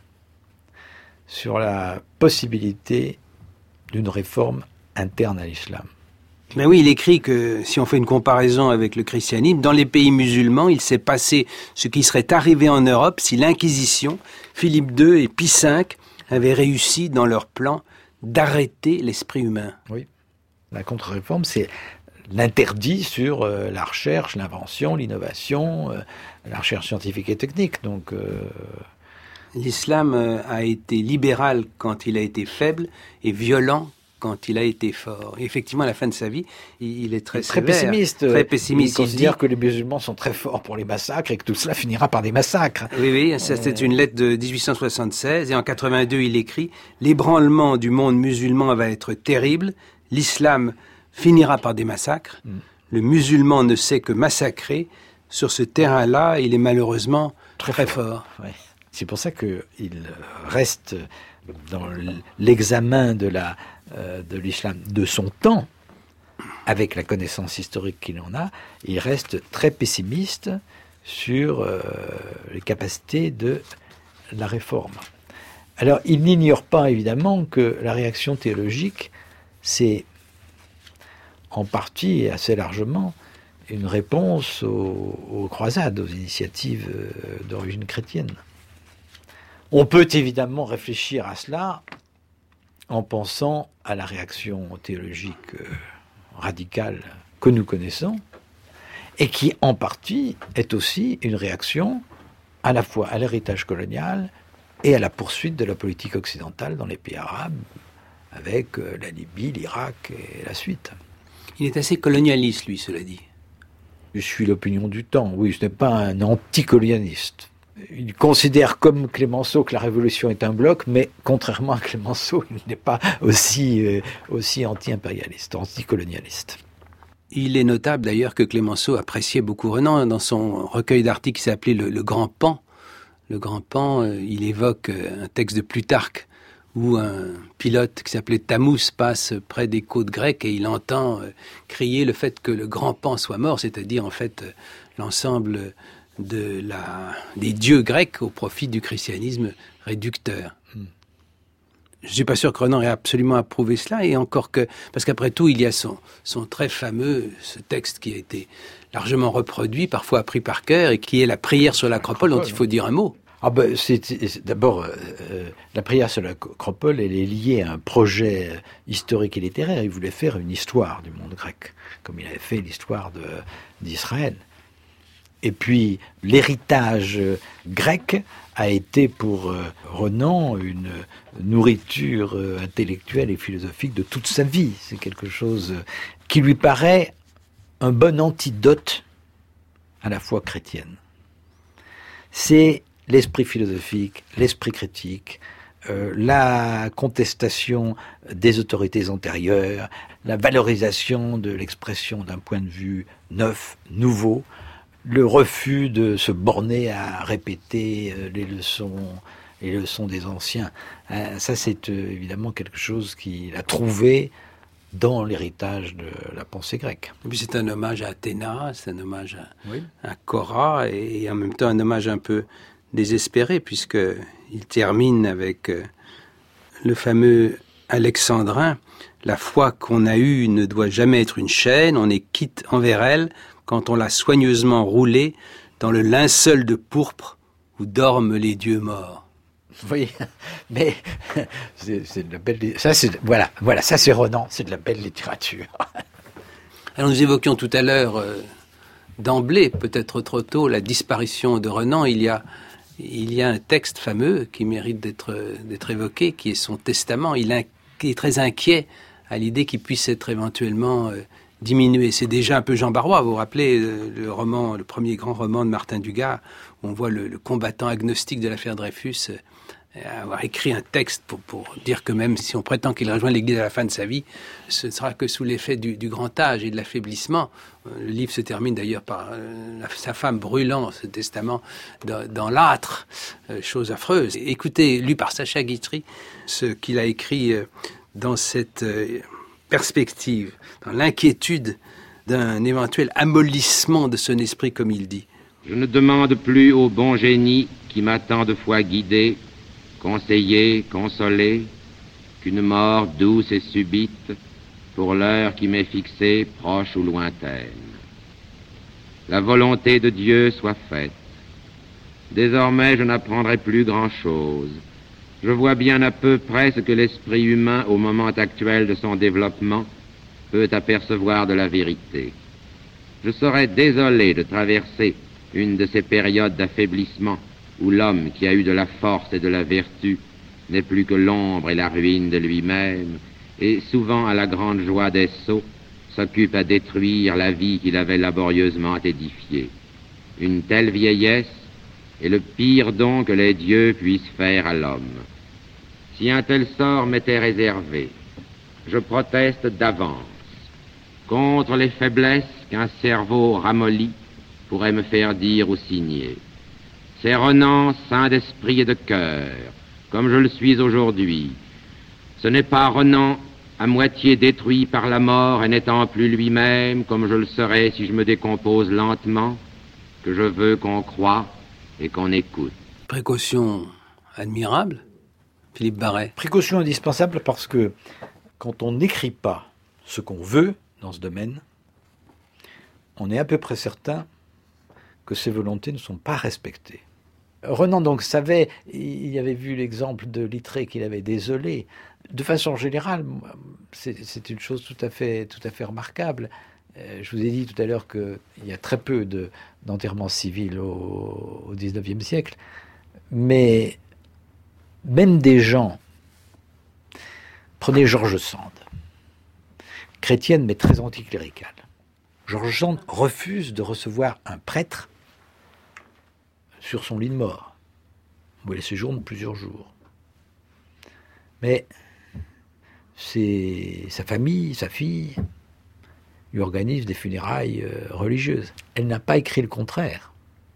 sur la possibilité d'une réforme interne à l'islam. Ben oui, il écrit que, si on fait une comparaison avec le christianisme, dans les pays musulmans, il s'est passé ce qui serait arrivé en Europe si l'Inquisition, Philippe deux et Pie cinq avaient réussi dans leur plan d'arrêter l'esprit humain. Oui. La contre-réforme, c'est l'interdit sur euh, la recherche, l'invention, l'innovation, euh, la recherche scientifique et technique. Donc... Euh L'islam a été libéral quand il a été faible et violent quand il a été fort. Et effectivement, à la fin de sa vie, il est très, très sévère, pessimiste. Très pessimiste. Il, il considère dit... que les musulmans sont très forts pour les massacres et que tout cela finira par des massacres. Oui, oui, ça, c'est une lettre de dix-huit cent soixante-seize. Et en quatre-vingt-deux, il écrit « L'ébranlement du monde musulman va être terrible. L'islam finira par des massacres. Mm. Le musulman ne sait que massacrer. Sur ce terrain-là, il est malheureusement très, très fort. fort. Ouais. C'est pour ça qu'il reste dans l'examen de, la, euh, de l'islam de son temps, avec la connaissance historique qu'il en a, il reste très pessimiste sur euh, les capacités de la réforme. Alors, il n'ignore pas évidemment que la réaction théologique, c'est en partie et assez largement une réponse aux, aux croisades, aux initiatives d'origine chrétienne. On peut évidemment réfléchir à cela en pensant à la réaction théologique radicale que nous connaissons et qui, en partie, est aussi une réaction à la fois à l'héritage colonial et à la poursuite de la politique occidentale dans les pays arabes, avec la Libye, l'Irak et la suite. Il est assez colonialiste, lui, cela dit. Je suis l'opinion du temps, oui, ce n'est pas un anticolonialiste. Il considère comme Clémenceau que la Révolution est un bloc, mais contrairement à Clémenceau, il n'est pas aussi, euh, aussi anti-impérialiste, anti-colonialiste. Il est notable d'ailleurs que Clémenceau appréciait beaucoup Renan. Dans son recueil d'articles qui s'appelait le, le Grand Pan, le Grand Pan, euh, il évoque euh, un texte de Plutarque où un pilote qui s'appelait Tamous passe près des côtes grecques et il entend euh, crier le fait que le Grand Pan soit mort, c'est-à-dire en fait euh, l'ensemble de la, des dieux grecs au profit du christianisme réducteur. Hmm. Je ne suis pas sûr que Renan ait absolument approuvé cela, et encore que, parce qu'après tout, il y a son, son très fameux, ce texte qui a été largement reproduit, parfois appris par cœur, et qui est la prière sur l'Acropole, dont il faut dire un mot. Ah ben, c'est, c'est d'abord, euh, la prière sur l'Acropole, elle est liée à un projet historique et littéraire. Il voulait faire une histoire du monde grec, comme il avait fait l'histoire de, d'Israël. Et puis, l'héritage grec a été pour Renan une nourriture intellectuelle et philosophique de toute sa vie. C'est quelque chose qui lui paraît un bon antidote à la foi chrétienne. C'est l'esprit philosophique, l'esprit critique, euh, la contestation des autorités antérieures, la valorisation de l'expression d'un point de vue neuf, nouveau, le refus de se borner à répéter les leçons, les leçons des anciens. Ça, c'est évidemment quelque chose qu'il a trouvé dans l'héritage de la pensée grecque. Et puis c'est un hommage à Athéna, c'est un hommage à, oui. à Cora, et en même temps un hommage un peu désespéré, puisqu'il termine avec le fameux alexandrin. La foi qu'on a eue ne doit jamais être une chaîne, on est quitte envers elle quand on l'a soigneusement roulée dans le linceul de pourpre où dorment les dieux morts. Oui, mais c'est, c'est de la belle... Ça, c'est, voilà, voilà, ça c'est Renan, c'est de la belle littérature. Alors nous évoquions tout à l'heure, euh, d'emblée, peut-être trop tôt, la disparition de Renan. Il y a, il y a un texte fameux qui mérite d'être, d'être évoqué, qui est son testament. Il est très inquiet à l'idée qu'il puisse être éventuellement euh, diminuer. C'est déjà un peu Jean Barrois, vous vous rappelez le roman, le premier grand roman de Martin Dugard, où on voit le, le combattant agnostique de l'affaire Dreyfus euh, avoir écrit un texte pour, pour dire que même si on prétend qu'il rejoint l'Église à la fin de sa vie, ce ne sera que sous l'effet du, du grand âge et de l'affaiblissement. Le livre se termine d'ailleurs par euh, sa femme brûlant ce testament dans, dans l'âtre, euh, chose affreuse. Écoutez, lu par Sacha Guitry, ce qu'il a écrit euh, dans cette euh, perspective, dans l'inquiétude d'un éventuel amollissement de son esprit, comme il dit. Je ne demande plus au bon génie qui m'a tant de fois guidé, conseillé, consolé, qu'une mort douce et subite pour l'heure qui m'est fixée, proche ou lointaine. La volonté de Dieu soit faite. Désormais, je n'apprendrai plus grand-chose. Je vois bien à peu près ce que l'esprit humain, au moment actuel de son développement, peut apercevoir de la vérité. Je serais désolé de traverser une de ces périodes d'affaiblissement où l'homme qui a eu de la force et de la vertu n'est plus que l'ombre et la ruine de lui-même, et souvent à la grande joie des sots, s'occupe à détruire la vie qu'il avait laborieusement édifiée. Une telle vieillesse est le pire don que les dieux puissent faire à l'homme. Si un tel sort m'était réservé, je proteste d'avance contre les faiblesses qu'un cerveau ramolli pourrait me faire dire ou signer. C'est Renan, saint d'esprit et de cœur, comme je le suis aujourd'hui. Ce n'est pas Renan, à moitié détruit par la mort et n'étant plus lui-même, comme je le serais si je me décompose lentement, que je veux qu'on croie et qu'on écoute. Précaution admirable, Philippe Barret. Précaution indispensable parce que quand on n'écrit pas ce qu'on veut dans ce domaine, on est à peu près certain que ses volontés ne sont pas respectées. Renan donc savait, il avait vu l'exemple de Littré qu'il avait désolé. De façon générale, c'est, c'est une chose tout à fait, tout à fait remarquable. Euh, je vous ai dit tout à l'heure qu'il y a très peu de, d'enterrements civils au, au dix-neuvième siècle, mais même des gens, prenez George Sand, chrétienne mais très anticléricale. George Sand refuse de recevoir un prêtre sur son lit de mort, où elle séjourne plusieurs jours. Mais c'est sa famille, sa fille, lui organise des funérailles euh, religieuses. Elle n'a pas écrit le contraire.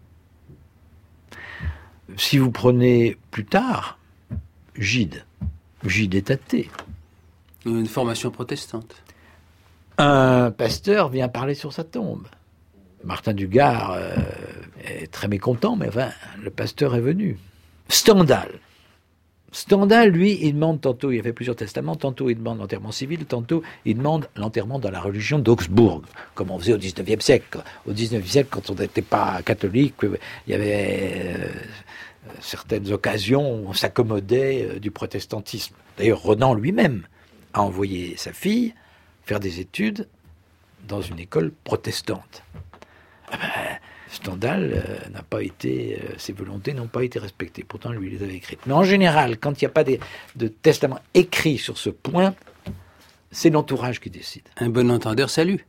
Si vous prenez plus tard, Gide, Gide est athée. Une formation protestante. Un pasteur vient parler sur sa tombe. Martin Dugard euh, est très mécontent, mais enfin, le pasteur est venu. Stendhal. Stendhal, lui, il demande tantôt, il a fait plusieurs testaments, tantôt il demande l'enterrement civil, tantôt il demande l'enterrement dans la religion d'Augsbourg, comme on faisait au dix-neuvième siècle. Au dix-neuvième siècle, quand on n'était pas catholique, il y avait euh, certaines occasions où on s'accommodait euh, du protestantisme. D'ailleurs, Renan lui-même a envoyé sa fille faire des études dans une école protestante. Ah ben, Stendhal euh, n'a pas été, euh, ses volontés n'ont pas été respectées. Pourtant, lui, il les avait écrites. Mais en général, quand il n'y a pas de, de testament écrit sur ce point, c'est l'entourage qui décide. Un bon entendeur salue.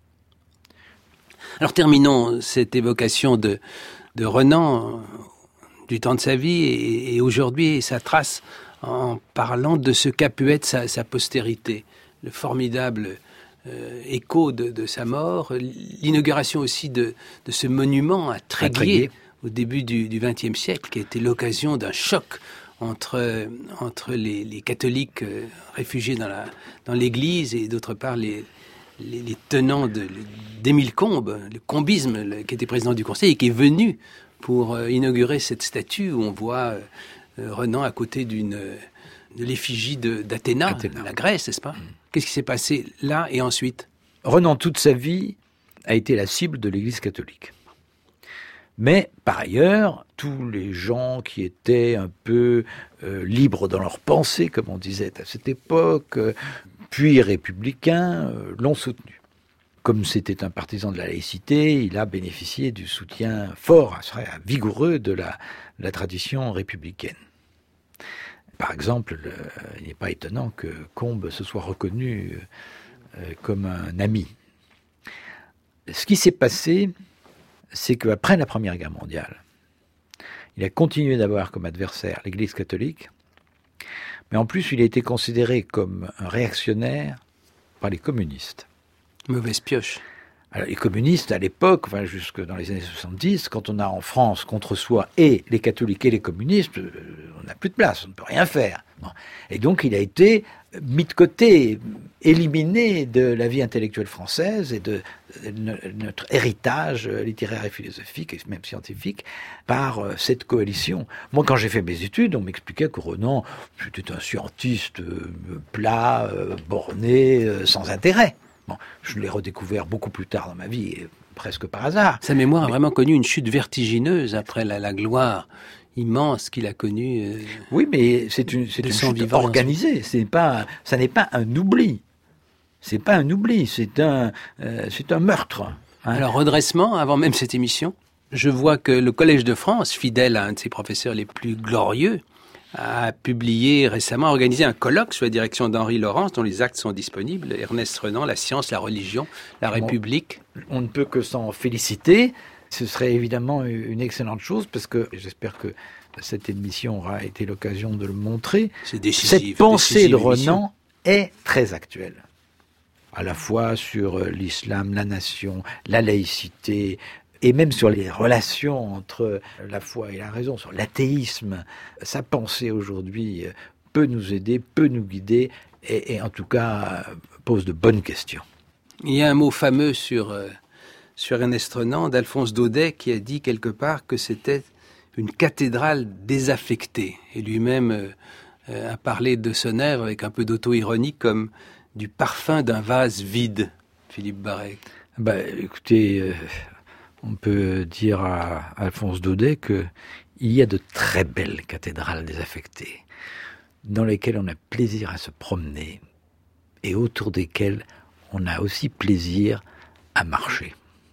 Alors terminons cette évocation de, de Renan, du temps de sa vie, et, et aujourd'hui sa trace en parlant de ce qu'a pu être sa, sa postérité. Le formidable Euh, écho de, de sa mort, l'inauguration aussi de, de ce monument à Tréguier, à Tréguier. Au début du XXe siècle, qui a été l'occasion d'un choc entre, entre les, les catholiques euh, réfugiés dans, la, dans l'Église et d'autre part les, les, les tenants de, d'Émile Combes, le combisme, le, qui était président du Conseil et qui est venu pour euh, inaugurer cette statue où on voit euh, Renan à côté d'une... de l'effigie de, d'Athéna, Athéna. La Grèce, n'est-ce pas ? mmh. Qu'est-ce qui s'est passé là et ensuite ? Renan, toute sa vie, a été la cible de l'Église catholique. Mais, par ailleurs, tous les gens qui étaient un peu euh, libres dans leur pensée, comme on disait à cette époque, euh, puis républicains, euh, l'ont soutenu. Comme c'était un partisan de la laïcité, il a bénéficié du soutien fort, vigoureux de la, de la tradition républicaine. Par exemple, le, il n'est pas étonnant que Combes se soit reconnu euh, comme un ami. Ce qui s'est passé, c'est qu'après la Première Guerre mondiale, il a continué d'avoir comme adversaire l'Église catholique, mais en plus il a été considéré comme un réactionnaire par les communistes. Mauvaise pioche. Alors, les communistes, à l'époque, enfin, jusque dans les années soixante-dix, quand on a en France contre soi et les catholiques et les communistes, euh, on n'a plus de place, on ne peut rien faire. Bon. Et donc il a été mis de côté, éliminé de la vie intellectuelle française et de, de notre héritage littéraire et philosophique, et même scientifique, par euh, cette coalition. Moi, quand j'ai fait mes études, on m'expliquait que Renan, c'était un scientiste euh, plat, euh, borné, euh, sans intérêt. Bon, je l'ai redécouvert beaucoup plus tard dans ma vie, presque par hasard. Sa mémoire Mais... a vraiment connu une chute vertigineuse après la, la gloire immense qu'il a connue. Euh, oui, mais c'est une, c'est une chute organisée. C'est pas, ça n'est pas un oubli. C'est pas un oubli. C'est un, euh, c'est un meurtre. Hein. Alors, redressement, avant même cette émission, je vois que le Collège de France, fidèle à un de ses professeurs les plus glorieux, a publié récemment, organisé un colloque sous la direction d'Henri Laurence, dont les actes sont disponibles. Ernest Renan, La science, la religion, la République. On, on ne peut que s'en féliciter. Ce serait évidemment une excellente chose, parce que j'espère que cette émission aura été l'occasion de le montrer. C'est décisif. Cette pensée décisif de Renan émission. est très actuelle. À la fois sur l'islam, la nation, la laïcité, et même sur les relations entre la foi et la raison, sur l'athéisme. Sa pensée aujourd'hui peut nous aider, peut nous guider, et, et en tout cas pose de bonnes questions. Il y a un mot fameux sur, euh, sur Ernest Renan, d'Alphonse Daudet, qui a dit quelque part que c'était une cathédrale désaffectée. Et lui-même euh, euh, a parlé de son œuvre avec un peu d'auto-ironie comme du parfum d'un vase vide, Philippe Barrès. Bah, écoutez... Euh... On peut dire à Alphonse Daudet qu'il y a de très belles cathédrales désaffectées, dans lesquelles on a plaisir à se promener, et autour desquelles on a aussi plaisir à marcher.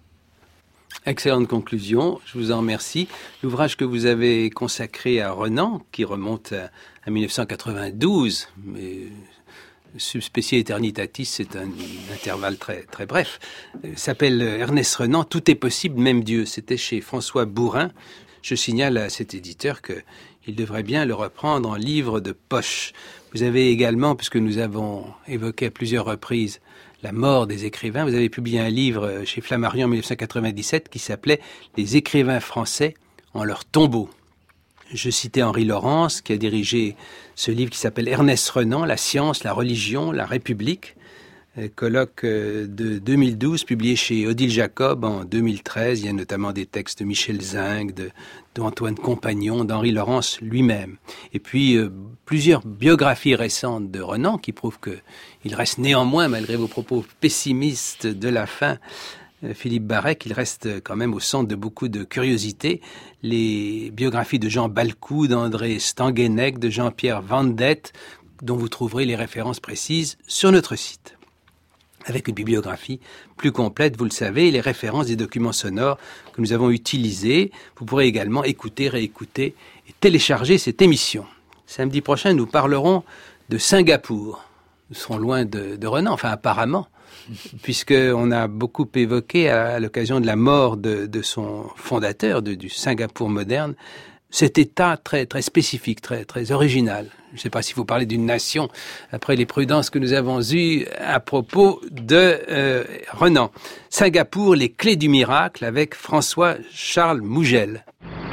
Excellente conclusion, je vous en remercie. L'ouvrage que vous avez consacré à Renan, qui remonte à, à mille neuf cent quatre-vingt-douze, mais... Subspecie Eternitatis, c'est un, un intervalle très, très bref, euh, s'appelle Ernest Renan, Tout est possible, même Dieu. C'était chez François Bourin. Je signale à cet éditeur qu'il devrait bien le reprendre en livre de poche. Vous avez également, puisque nous avons évoqué à plusieurs reprises la mort des écrivains, vous avez publié un livre chez Flammarion en mille neuf cent quatre-vingt-dix-sept qui s'appelait Les écrivains français en leur tombeau. Je citais Henri Laurence, qui a dirigé ce livre qui s'appelle Ernest Renan, La science, la religion, la République, colloque de deux mille douze, publié chez Odile Jacob en deux mille treize. Il y a notamment des textes de Michel Zinc, de, d'Antoine Compagnon, d'Henri Laurence lui-même. Et puis, euh, plusieurs biographies récentes de Renan qui prouvent qu'il reste néanmoins, malgré vos propos pessimistes de la fin, Philippe Barrès, qu'il reste quand même au centre de beaucoup de curiosités. Les biographies de Jean Balcou, d'André Stanguenec, de Jean-Pierre Vandette, dont vous trouverez les références précises sur notre site. Avec une bibliographie plus complète, vous le savez, les références des documents sonores que nous avons utilisés. Vous pourrez également écouter, réécouter et télécharger cette émission. Samedi prochain, nous parlerons de Singapour. Nous serons loin de, de Renan, enfin apparemment, puisqu'on a beaucoup évoqué à l'occasion de la mort de, de son fondateur, de, du Singapour moderne, cet état très, très spécifique, très, très original. Je ne sais pas s'il faut parler d'une nation, après les prudences que nous avons eues à propos de euh, Renan. Singapour, les clés du miracle, avec François-Charles Mougel.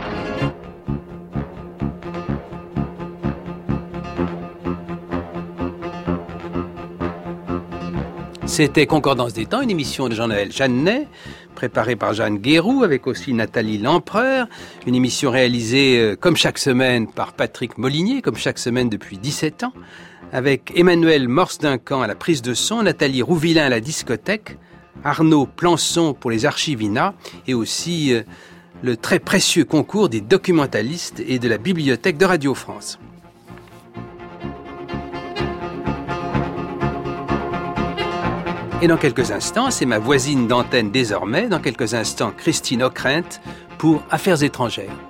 C'était Concordance des temps, une émission de Jean-Noël Jeannet, préparée par Jeanne Guéroux, avec aussi Nathalie Lempereur. Une émission réalisée, euh, comme chaque semaine, par Patrick Molinier, comme chaque semaine depuis dix-sept ans, avec Emmanuel Morse-Duncan à la prise de son, Nathalie Rouvillain à la discothèque, Arnaud Plançon pour les archivina, et aussi euh, le très précieux concours des documentalistes et de la Bibliothèque de Radio France. Et dans quelques instants, c'est ma voisine d'antenne désormais, dans quelques instants, Christine Ockrent pour Affaires étrangères.